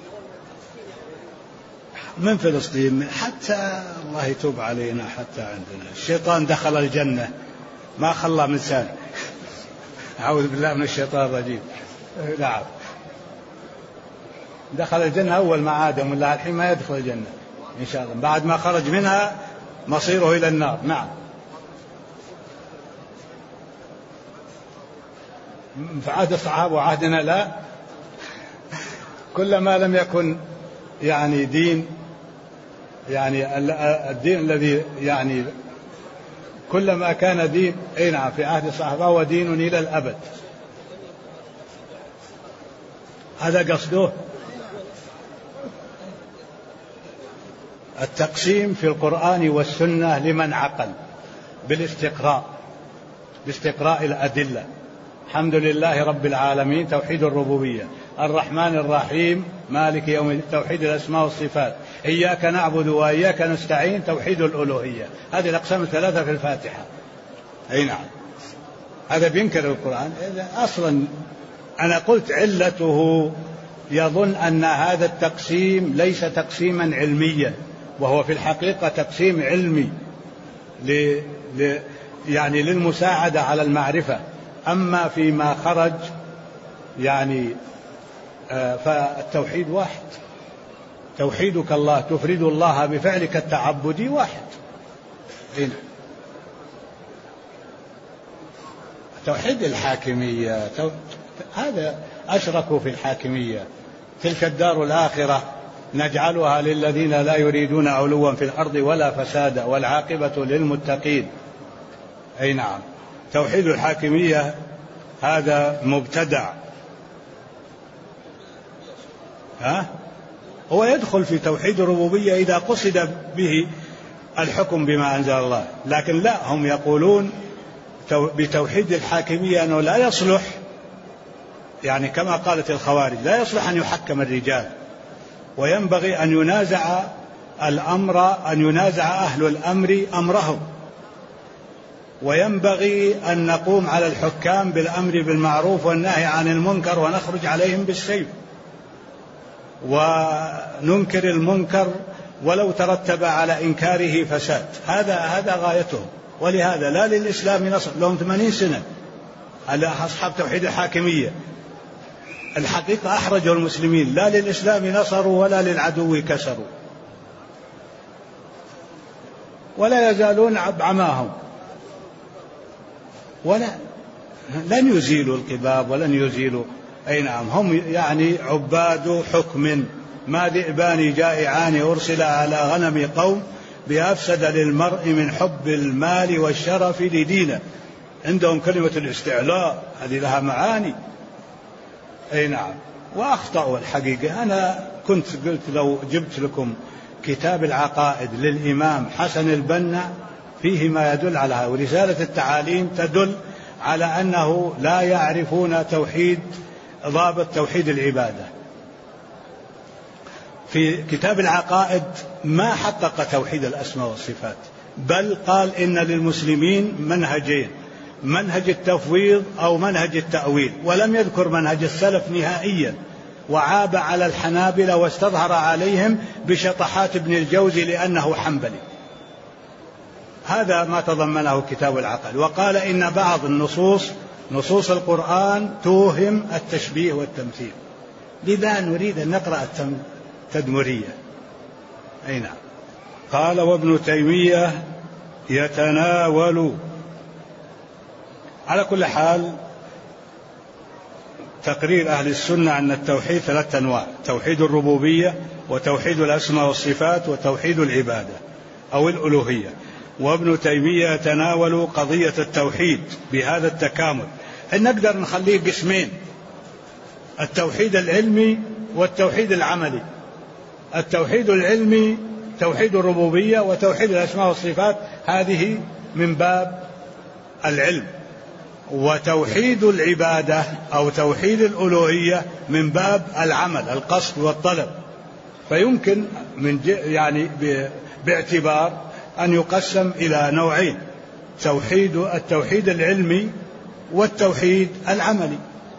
من فلسطين، حتى الله يتوب علينا، حتى عندنا الشيطان دخل الجنة ما خلى من سان. أعوذ بالله من الشيطان الرجيم. نعم، دخل الجنة أول مع آدم، ولا الحين ما يدخل الجنة إن شاء الله، بعد ما خرج منها مصيره إلى النار. نعم. في عهد الصحابة وعهدنا لا، كلما لم يكن يعني دين، يعني الدين الذي يعني كلما كان دين، اي نعم، في عهد الصحابة هو دين إلى الأبد. هذا قصده. التقسيم في القرآن والسنة لمن عقل باستقراء الأدلة. الحمد لله رب العالمين، توحيد الربوبية. الرحمن الرحيم مالك يوم الدين، توحيد الأسماء والصفات. إياك نعبد وإياك نستعين، توحيد الألوهية. هذه الأقسام الثلاثة في الفاتحة. أي نعم. هذا بينكر القرآن أصلا. أنا قلت علته يظن أن هذا التقسيم ليس تقسيما علميا، وهو في الحقيقة تقسيم علمي يعني للمساعدة على المعرفة. أما فيما خرج يعني فالتوحيد واحد. توحيدك الله، تفرد الله بفعلك التعبدي واحد. هنا توحيد الحاكمية، هذا أشركوا في الحاكمية. تلك الدار الآخرة نجعلها للذين لا يريدون علوا في الأرض ولا فسادا والعاقبة للمتقين. أي نعم. توحيد الحاكمية هذا مبتدع. هو يدخل في توحيد الربوبية إذا قصد به الحكم بما أنزل الله، لكن لا، هم يقولون بتوحيد الحاكمية أنه لا يصلح، يعني كما قالت الخوارج لا يصلح أن يحكم الرجال، وينبغي أن ينازع الأمر، أن ينازع أهل الأمر أمرهم، وينبغي أن نقوم على الحكام بالأمر بالمعروف والنهي عن المنكر ونخرج عليهم بالسيف وننكر المنكر ولو ترتب على إنكاره فساد. هذا غايتهم. ولهذا لا للإسلام نصر، لهم 80 سنة على أصحاب توحيد الحاكمية، الحقيقة أحرجوا المسلمين، لا للإسلام نصروا ولا للعدو كسروا، ولا يزالون بعماهم، لن يزيلوا القباب ولن يزيلوا. أي نعم، هم يعني عباد حكم، ما ذئبان جائعان أرسلا على غنم قوم بأفسد للمرء من حب المال والشرف لدينه. عندهم كلمة الاستعلاء، هذه لها معاني. أي نعم، وأخطأوا الحقيقة. أنا كنت قلت لو جبت لكم كتاب العقائد للإمام حسن البنا فيه ما يدل على هذا، ورسالة التعاليم تدل على أنه لا يعرفون ضابط توحيد العبادة. في كتاب العقائد ما حقق توحيد الأسماء والصفات، بل قال إن للمسلمين منهجين، منهج التفويض أو منهج التأويل، ولم يذكر منهج السلف نهائيا، وعاب على الحنابلة واستظهر عليهم بشطحات ابن الجوزي لأنه حنبلي. هذا ما تضمنه كتاب العقل. وقال إن بعض نصوص القرآن توهم التشبيه والتمثيل، لذا نريد أن نقرأ التدمرية. أي نعم. قال وابن تيمية يتناول. على كل حال تقرير أهل السنة أن التوحيد 3 أنواع: توحيد الربوبية، وتوحيد الأسماء والصفات، وتوحيد العبادة أو الألوهية. وابن تيمية يتناول قضية التوحيد بهذا التكامل. نقدر نخليه قسمين: التوحيد العلمي والتوحيد العملي. التوحيد العلمي توحيد الربوبية وتوحيد الأسماء والصفات، هذه من باب العلم، وتوحيد العبادة أو توحيد الألوهية من باب العمل، القصد والطلب. فيمكن يعني باعتبار أن يقسم إلى نوعين: التوحيد العلمي والتوحيد العملي.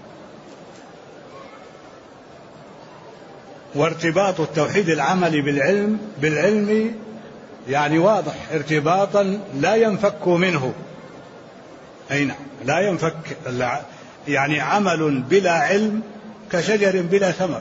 وارتباط التوحيد العملي بالعلم يعني واضح، ارتباطا لا ينفك منه. أي نعم، لا ينفك. يعني عمل بلا علم كشجر بلا ثمر.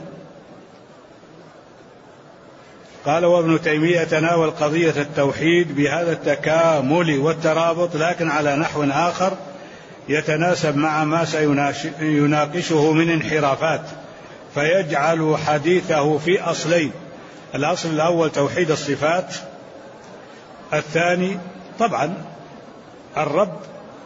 قال وابن تيمية يتناول قضية التوحيد بهذا التكامل والترابط، لكن على نحو آخر يتناسب مع ما سيناقشه من انحرافات، فيجعل حديثه في أصلين: الأصل الأول توحيد الصفات، الثاني طبعا الرب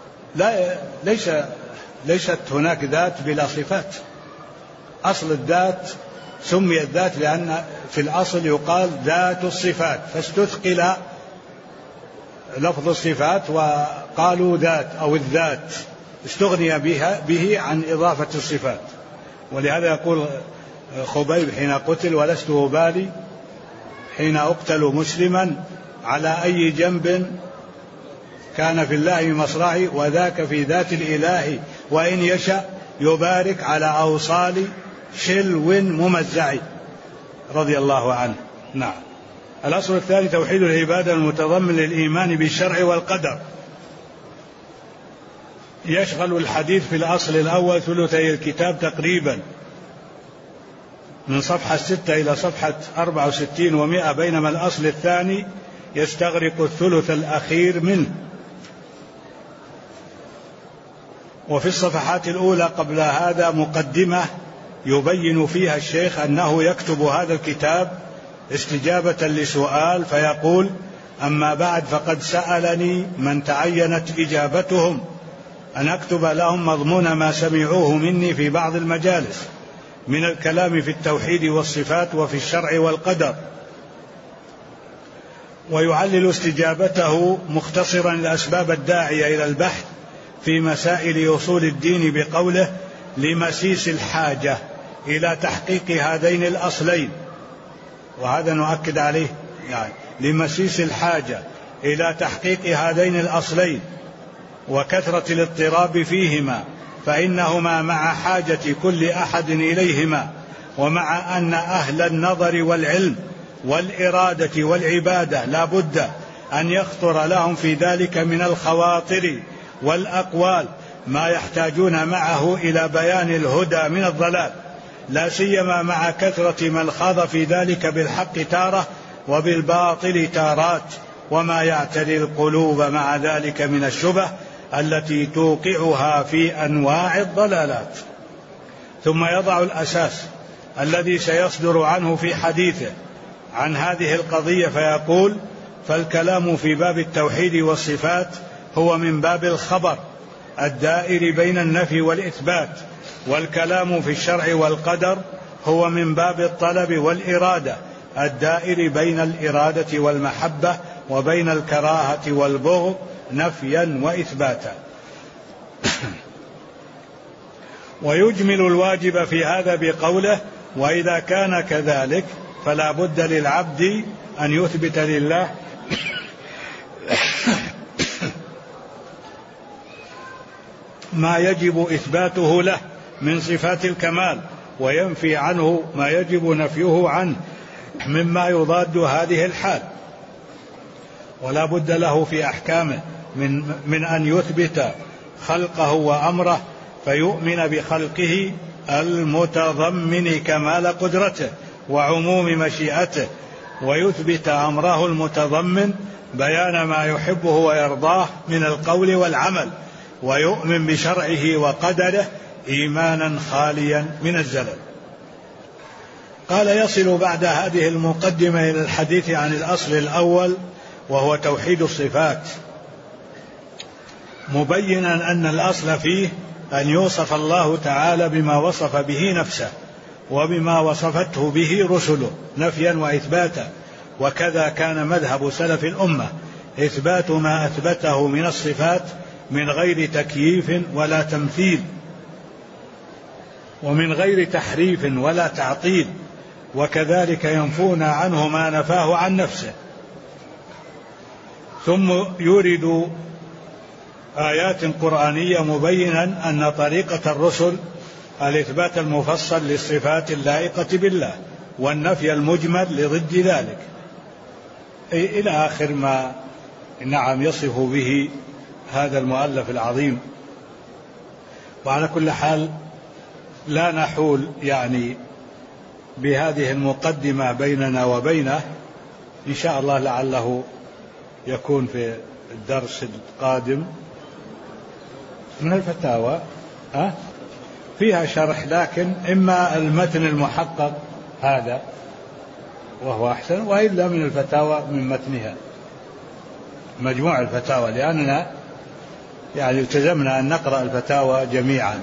ليست هناك ذات بلا صفات. أصل الذات سميت ذات لأن في الأصل يقال ذات الصفات، فاستثقل لفظ الصفات وقالوا ذات أو الذات، استغني به عن إضافة الصفات. ولهذا يقول خبيب حين قتل: ولست أبالي حين أقتل مسلما على أي جنب كان في الله مصرعي، وذاك في ذات الإله وإن يشأ يبارك على أوصال شلو ممزعي، رضي الله عنه. نعم. الأصل الثاني توحيد العبادة المتضمن للإيمان بالشرع والقدر. يشغل الحديث في الأصل الأول ثلثي الكتاب تقريبا، من صفحة 6 إلى صفحة 64 و100، بينما الأصل الثاني يستغرق الثلث الأخير منه. وفي الصفحات الأولى قبل هذا مقدمة يبين فيها الشيخ أنه يكتب هذا الكتاب استجابة لسؤال، فيقول: أما بعد، فقد سألني من تعينت إجابتهم أن أكتب لهم مضمون ما سمعوه مني في بعض المجالس من الكلام في التوحيد والصفات وفي الشرع والقدر، ويعلل استجابته مختصرا الأسباب الداعية إلى البحث في مسائل أصول الدين بقوله: لمسيس الحاجة إلى تحقيق هذين الأصلين. وهذا نؤكد عليه، يعني لمسيس الحاجة إلى تحقيق هذين الأصلين وكثرة الاضطراب فيهما، فإنهما مع حاجة كل أحد إليهما، ومع أن أهل النظر والعلم والإرادة والعبادة لا بد أن يخطر لهم في ذلك من الخواطر والأقوال ما يحتاجون معه إلى بيان الهدى من الضلال، لا سيما مع كثرة من خاض في ذلك بالحق تارة وبالباطل تارات، وما يعتري القلوب مع ذلك من الشبه التي توقعها في أنواع الضلالات. ثم يضع الأساس الذي سيصدر عنه في حديثه عن هذه القضية فيقول: فالكلام في باب التوحيد والصفات هو من باب الخبر الدائر بين النفي والإثبات، والكلام في الشرع والقدر هو من باب الطلب والإرادة الدائر بين الإرادة والمحبة وبين الكراهة والبغض نفيا وإثباتا. ويجمل الواجب في هذا بقوله: وإذا كان كذلك فلا بد للعبد أن يثبت لله ما يجب إثباته له من صفات الكمال، وينفي عنه ما يجب نفيه عنه مما يضاد هذه الحال. ولا بد له في أحكامه من أن يثبت خلقه وأمره، فيؤمن بخلقه المتضمن كمال قدرته وعموم مشيئته، ويثبت أمره المتضمن بيان ما يحبه ويرضاه من القول والعمل، ويؤمن بشرعه وقدره إيمانا خاليا من الزلل. قال: يصل بعد هذه المقدمة إلى الحديث عن الأصل الأول وهو توحيد الصفات، مبينا أن الأصل فيه أن يوصف الله تعالى بما وصف به نفسه وبما وصفته به رسله نفيا وإثباتا. وكذا كان مذهب سلف الأمة إثبات ما أثبته من الصفات من غير تكييف ولا تمثيل، ومن غير تحريف ولا تعطيل، وكذلك ينفون عنه ما نفاه عن نفسه. ثم يورد آيات قرآنية مبينا أن طريقة الرسل الإثبات المفصل للصفات اللائقة بالله والنفي المجمل لضد ذلك، إلى آخر ما يصف به هذا المؤلف العظيم. وعلى كل حال لا نحول بهذه المقدمة بيننا وبينه، إن شاء الله لعله يكون في الدرس القادم من الفتاوى فيها شرح، لكن إما المتن المحقق هذا وهو أحسن، وإلا من الفتاوى من متنها مجموع الفتاوى، لأننا التزمنا أن نقرأ الفتاوى جميعا.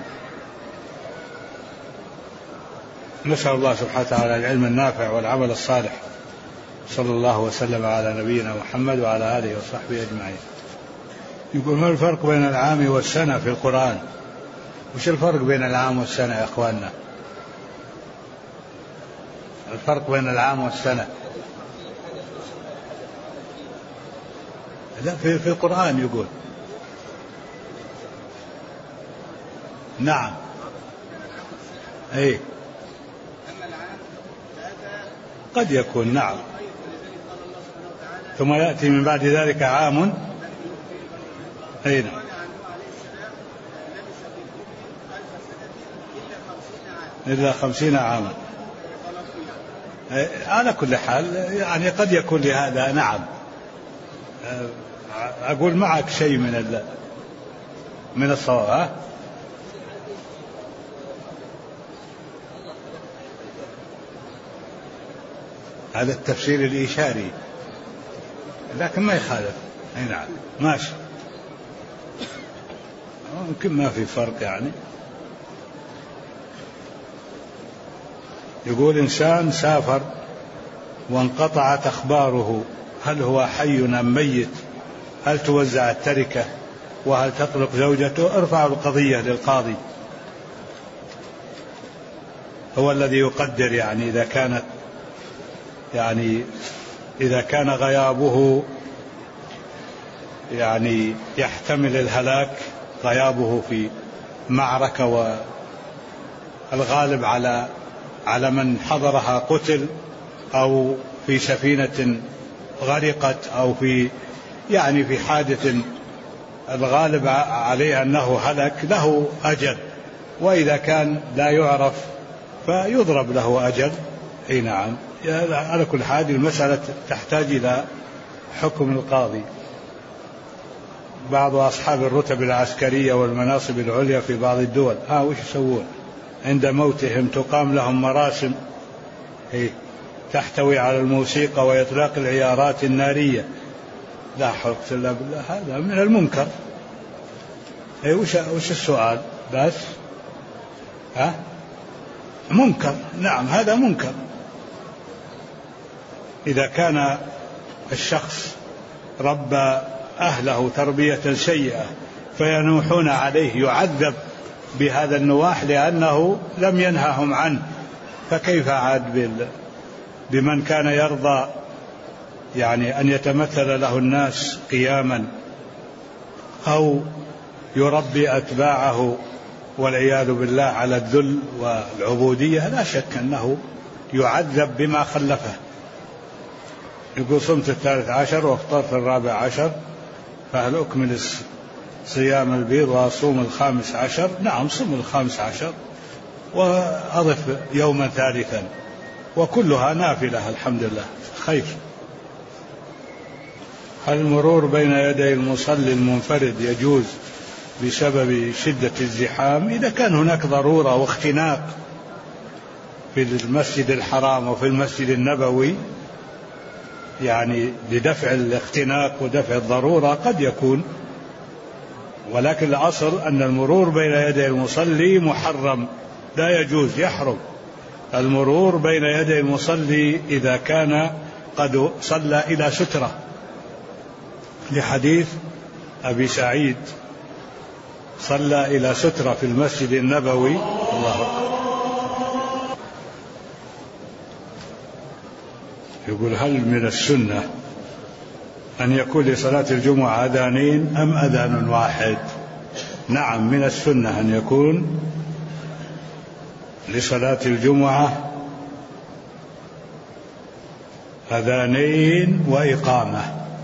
نسأل الله سبحانه وتعالى العلم النافع والعمل الصالح. صلى الله وسلم على نبينا محمد وعلى آله وصحبه أجمعين. يقول: ما الفرق بين العام والسنة في القرآن؟ وش الفرق بين العام والسنة يا أخواننا؟ الفرق بين العام والسنة لا في القرآن يقول. نعم أي قد يكون، نعم. ثم يأتي من بعد ذلك عام أين إلا 50 عاما. على كل حال قد يكون لهذا، نعم. أقول معك شيء من الصواب. هذا التفسير الإشاري، لكن ما يخالف. أي نعم ماشي، ممكن ما في فرق. يقول: إنسان سافر وانقطعت أخباره هل هو حي أم ميت، هل توزع التركة، وهل تطلق زوجته، ارفعوا القضية للقاضي، هو الذي يقدر. يعني إذا كان غيابه يعني يحتمل الهلاك، غيابه في معركة والغالب على من حضرها قتل، أو في سفينة غرقت، أو في حادث الغالب عليه أنه هلك، له أجل. وإذا كان لا يعرف فيضرب له أجل. أي نعم. على كل حال المسألة تحتاج إلى حكم القاضي. بعض أصحاب الرتب العسكرية والمناصب العليا في بعض الدول وش يسوون عند موتهم؟ تقام لهم مراسم تحتوي على الموسيقى وإطلاق العيارات النارية. لا حول إلا بالله، هذا من المنكر. وش السؤال؟ بس منكر. نعم، هذا منكر. إذا كان الشخص ربى أهله تربية سيئة فينوحون عليه، يعذب بهذا النواح لأنه لم ينههم عنه، فكيف عاد بمن كان يرضى أن يتمثل له الناس قياما، أو يربي أتباعه والعياذ بالله على الذل والعبودية؟ لا شك أنه يعذب بما خلفه. يقول صمت 13 وافطرت 14، فهل أكمل صيام البيض وأصوم 15؟ نعم، صم 15 وأضف يوما ثالثا، وكلها نافلة الحمد لله خير. هل المرور بين يدي المصلي المنفرد يجوز بسبب شدة الزحام؟ إذا كان هناك ضرورة واختناق في المسجد الحرام وفي المسجد النبوي لدفع الاختناق ودفع الضرورة قد يكون، ولكن الأصل أن المرور بين يدي المصلي محرم، لا يجوز، يحرم المرور بين يدي المصلي إذا كان قد صلى إلى سترة، لحديث أبي سعيد صلى إلى سترة في المسجد النبوي. الله أكبر. يقول هل من السنة أن يكون لصلاة الجمعة أذانين أم أذان واحد؟ نعم، من السنة أن يكون لصلاة الجمعة أذانين وإقامة،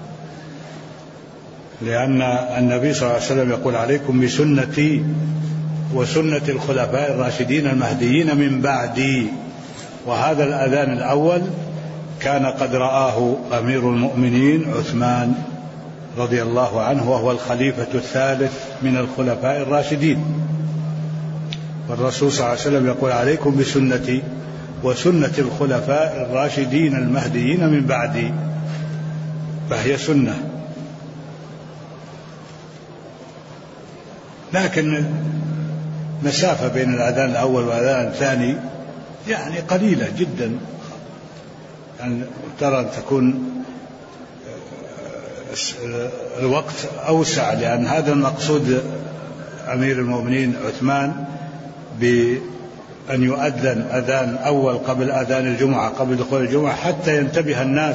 لأن النبي صلى الله عليه وسلم يقول عليكم بسنتي وسنة الخلفاء الراشدين المهديين من بعدي. وهذا الأذان الأول كان قد رآه أمير المؤمنين عثمان رضي الله عنه، وهو الخليفة الثالث من الخلفاء الراشدين، والرسول صلى الله عليه وسلم يقول عليكم بسنتي وسنة الخلفاء الراشدين المهديين من بعدي، فهي سنة. لكن مسافة بين الأذان الأول والأذان الثاني قليلة جدا، ترى أن تكون الوقت أوسع، لأن هذا المقصود أمير المؤمنين عثمان بأن يؤذن أذان أول قبل أذان الجمعة، قبل دخول الجمعة، حتى ينتبه الناس.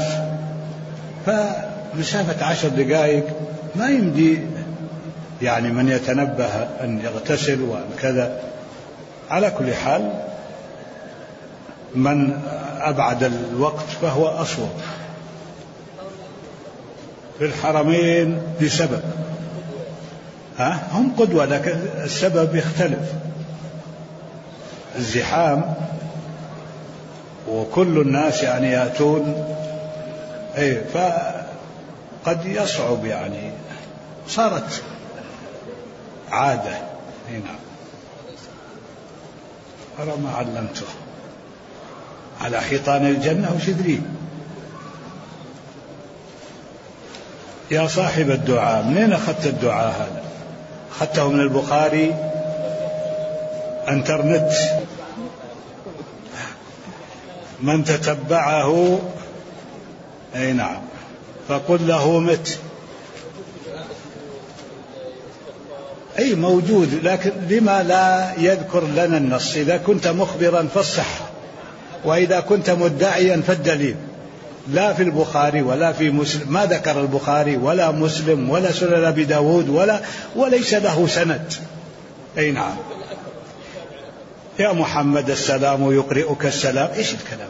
فمسافة 10 دقائق ما يمدي من يتنبه أن يغتسل وأن كذا. على كل حال من أبعد الوقت فهو أصوب. في الحرمين بسبب هم قدوة، لكن السبب يختلف، الزحام وكل الناس يأتون، فقد يصعب، صارت عادة. نعم. أرى ما علمته على حيطان الجنة وش يدري. يا صاحب الدعاء، منين أخذت الدعاء هذا؟ أخذته من البخاري، انترنت، من تتبعه. أي نعم. فقل له مت. أي موجود، لكن لما لا يذكر لنا النص؟ إذا كنت مخبرا فالصح، وإذا كنت مدعيا فالدليل. لا في البخاري ولا في مسلم، ما ذكر البخاري ولا مسلم ولا سنن أبي داود وليس له سند. أي نعم. يا محمد السلام يقرئك السلام، إيش الكلام؟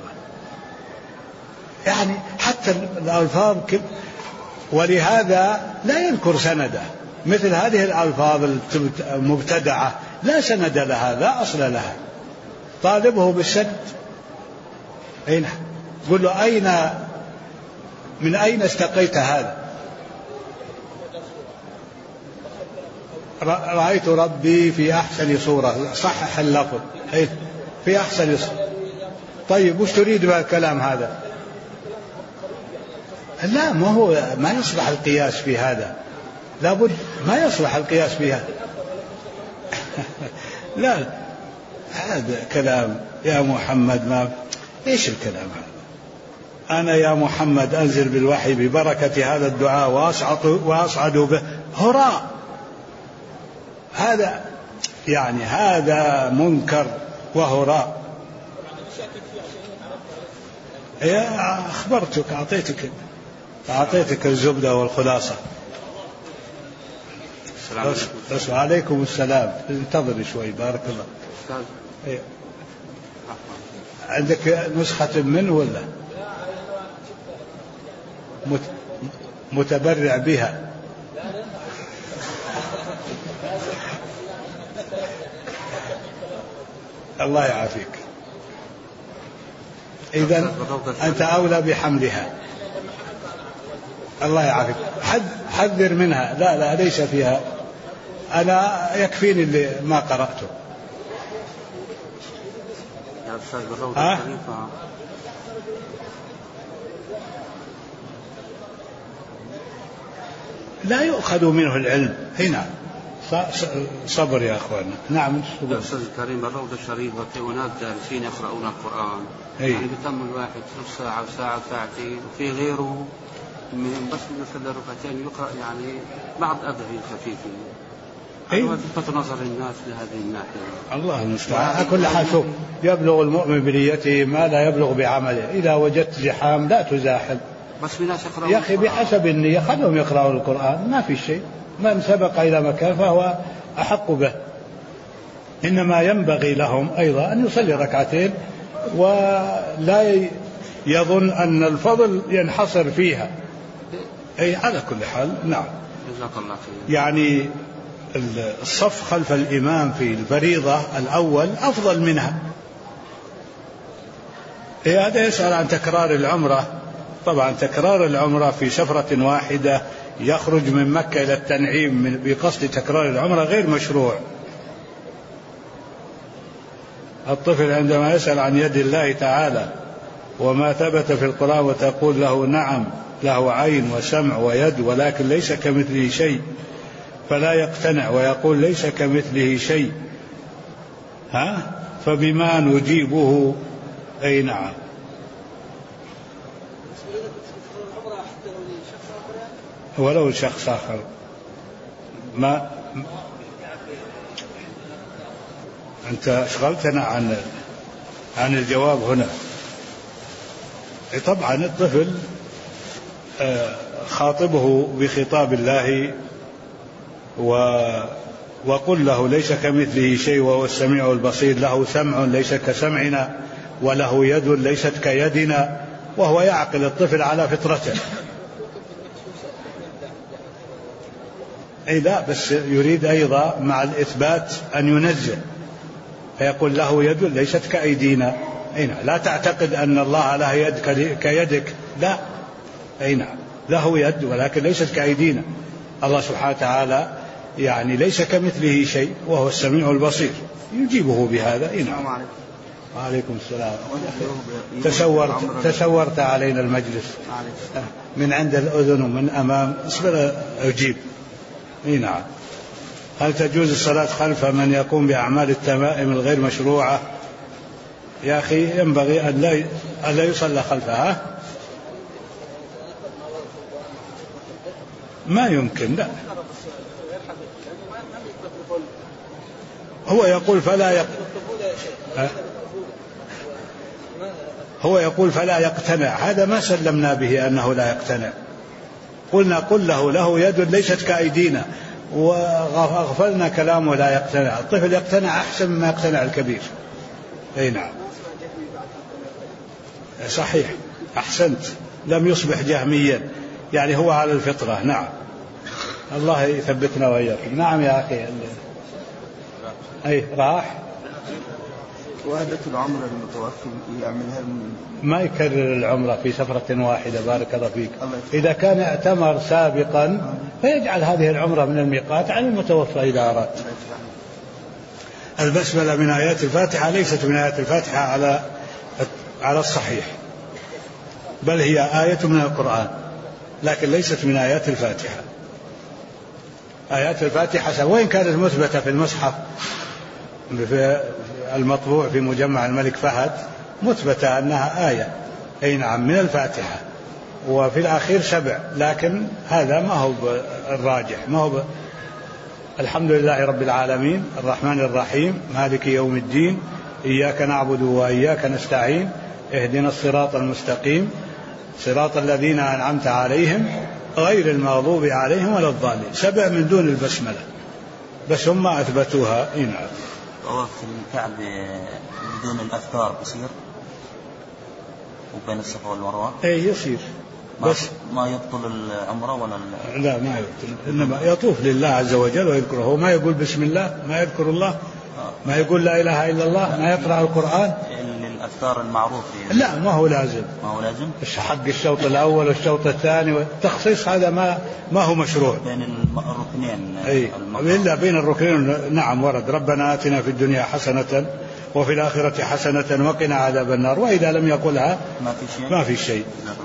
يعني حتى الألفاظ ولهذا لا يذكر سنده. مثل هذه الألفاظ المبتدعة لا سند لها، لا أصل لها. طالبه بالسند. أين؟ قل له من أين استقيت هذا؟ رأيت ربي في أحسن صورة. صحح اللفظ. في أحسن صورة. طيب وش تريد بالكلام هذا؟ لا، ما يصلح القياس في هذا. لابد ما يصلح القياس بها. لا، هذا كلام يا محمد. ما ايش الكلام هذا؟ أنا يا محمد أنزل بالوحي ببركة هذا الدعاء وأصعد به هراء. هذا يعني هذا منكر وهراء. أخبرتك، أعطيتك الزبدة والخلاصة. عليكم السلام. انتظر شوي بارك الله. عندك نسخة منه ولا متبرع بها؟ الله يعافيك. إذن أنت أولى بحملها. الله يعافيك. حذر منها. لا ليس فيها. أنا يكفيني اللي ما قرأته. لا يؤخذ منه العلم. هنا صبر يا أخوانا. نعم. أستاذ الكريم، الروضة الشريفة في أناس جالسين يقرؤون القرآن، يعني بيتم الواحد نص ساعة وساعة ساعتين، وفي غيره بس مثل ركعتين يقرأ يعني بعض أدعية خفيفة. لفت نظر الناس لهذه الناحية. الله المستعان. كل حال شوف، يبلغ المؤمن بنيته ما لا يبلغ بعمله. إذا وجدت زحام لا تزاحم. بس في ناس يقرأون يا أخي بحسب النية، خلهم يقرأون القرآن، ما في شيء. من سبق إلى مكان فهو أحق به. إنما ينبغي لهم أيضا أن يصلي ركعتين ولا يظن أن الفضل ينحصر فيها. أي على كل حال. نعم. جزاك الله خير. يعني الصف خلف الإمام في الفريضة الأول أفضل منها. هذا يسأل عن تكرار العمرة. طبعا تكرار العمرة في سفرة واحدة يخرج من مكة إلى التنعيم بقصد تكرار العمرة غير مشروع. الطفل عندما يسأل عن يد الله تعالى وما ثبت في القرآن وتقول له نعم له عين وسمع ويد ولكن ليس كمثله شيء، فلا يقتنع ويقول ليس كمثله شيء، فبما نجيبه؟ أي نعم. ولو شخص آخر ما أنت أشغلتنا عن الجواب هنا. طبعا الطفل خاطبه بخطاب الله وقل له ليس كمثله شيء وهو السميع البصير، له سمع ليس كسمعنا وله يد ليست كيدنا، وهو يعقل الطفل على فطرته. أي لا، بس يريد أيضا مع الإثبات أن ينزل فيقول له يد ليست كأيدينا. أي نعم. لا تعتقد أن الله له يد كيدك، لا. أي نعم، له يد ولكن ليست كأيدينا. الله سبحانه وتعالى يعني ليس كمثله شيء وهو السميع البصير، يجيبه بهذا. أي نعم. وعليكم السلام. تسورت علينا المجلس من عند الأذن ومن أمام. اصبر أجيب. اي نعم. هل تجوز الصلاة خلف من يقوم بأعمال التمائم الغير مشروعة؟ يا أخي ينبغي أن لا يصلى خلفها. ما يمكن، لا. هو يقول فلا يقتنع. هذا ما سلمنا به أنه لا يقتنع. قلنا قل له يد ليست كأيدينا، وغفلنا كلامه لا يقتنع. الطفل يقتنع أحسن مما يقتنع الكبير. أي نعم صحيح، أحسنت، لم يصبح جهميا، يعني هو على الفطرة. نعم، الله يثبتنا وإياكم. نعم يا أخي. أي راح وهدة العمرة المتوفي يعملها ما يكرر العمرة في سفرة واحدة. بارك الله فيك. إذا كان اعتمر سابقا فيجعل هذه العمرة من الميقات عن المتوفى إذا أراد. البسملة من آيات الفاتحة ليست من آيات الفاتحة على الصحيح، بل هي آية من القرآن، لكن ليست من آيات الفاتحة. آيات الفاتحة وإن كانت مثبتة في المصحف في المطبوع في مجمع الملك فهد، مثبتة أنها آية، أي نعم، من الفاتحة، وفي الأخير 7، لكن هذا ما هو الراجح. ما هو الحمد لله رب العالمين الرحمن الرحيم مالك يوم الدين إياك نعبد وإياك نستعين اهدنا الصراط المستقيم صراط الذين أنعمت عليهم غير المغضوب عليهم ولا الضالين. 7 من دون البسملة، بس هم أثبتوها. نعم. طواف الكعبة بدون الأذكار يصير وبين الصفا والمروة؟ إيه يصير، بس ما يبطل العمرة ولا لا ما يبطل، إنما يطوف لله عز وجل ويذكره. هو ما يقول بسم الله، ما يذكر الله، ما يقول لا إله إلا الله، ما يقرأ القرآن. الأذكار المعروفة لا ما هو لازم. ما هو لازم حق الشوط الأول والشوط الثاني والتخصيص هذا ما هو مشروع بين الركنين. إلا بين الركنين. نعم ورد ربنا آتنا في الدنيا حسنة وفي الآخرة حسنة وقنا عذاب النار، وإذا لم يقلها ما في شيء.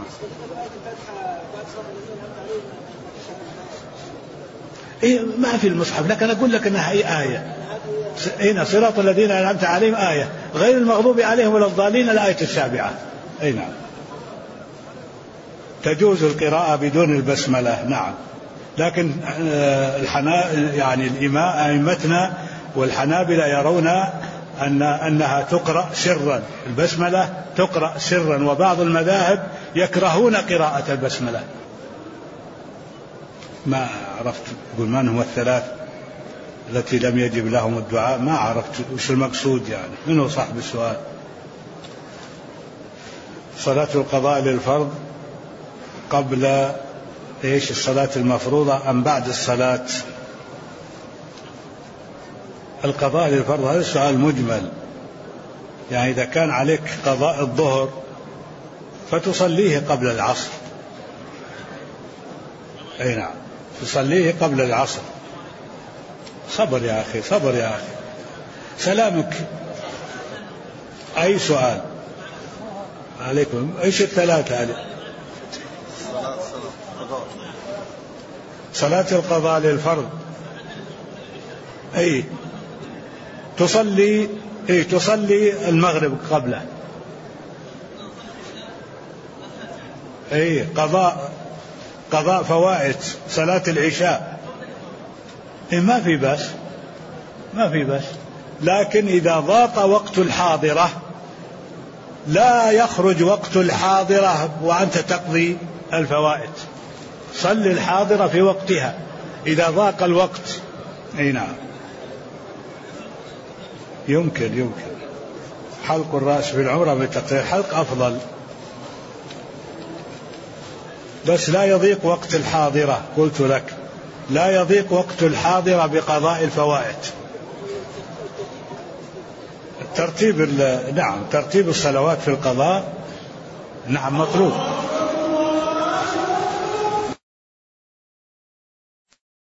ما في المصحف، لكن أقول لك أنها أي آية. هنا صراط الذين أنعمت عليهم آية، غير المغضوب عليهم ولا الضالين الآية 7. أي نعم. تجوز القراءة بدون البسملة. نعم، لكن يعني أئمتنا والحنابلة يرون أنها تقرأ سرا. البسملة تقرأ سرا، وبعض المذاهب يكرهون قراءة البسملة. ما عرفت قل من هم الثلاث التي لم يجب لهم الدعاء؟ ما عرفت وش المقصود يعني، منه صاحب السؤال. صلاة القضاء للفرض قبل الصلاة المفروضة أم بعد الصلاة؟ القضاء للفرض هذا السؤال مجمل، يعني إذا كان عليك قضاء الظهر فتصليه قبل العصر. أي نعم، تصليه قبل العصر. صبر يا أخي، صبر يا أخي، سلامك. أي سؤال عليكم؟ إيش الثلاثة هذه؟ صلاة القضاء للفرض أي تصلي المغرب قبله. أي قضاء فوائد صلاة العشاء. ما في بس، لكن إذا ضاق وقت الحاضرة لا يخرج وقت الحاضرة وأنت تقضي الفوائد. صل الحاضرة في وقتها إذا ضاق الوقت. أي نعم، يمكن حلق الرأس في العمرة بتقرير حلق أفضل، بس لا يضيق وقت الحاضرة. قلت لك لا يضيق وقت الحاضرة بقضاء الفوائد. ترتيب الصلوات في القضاء نعم مطلوب.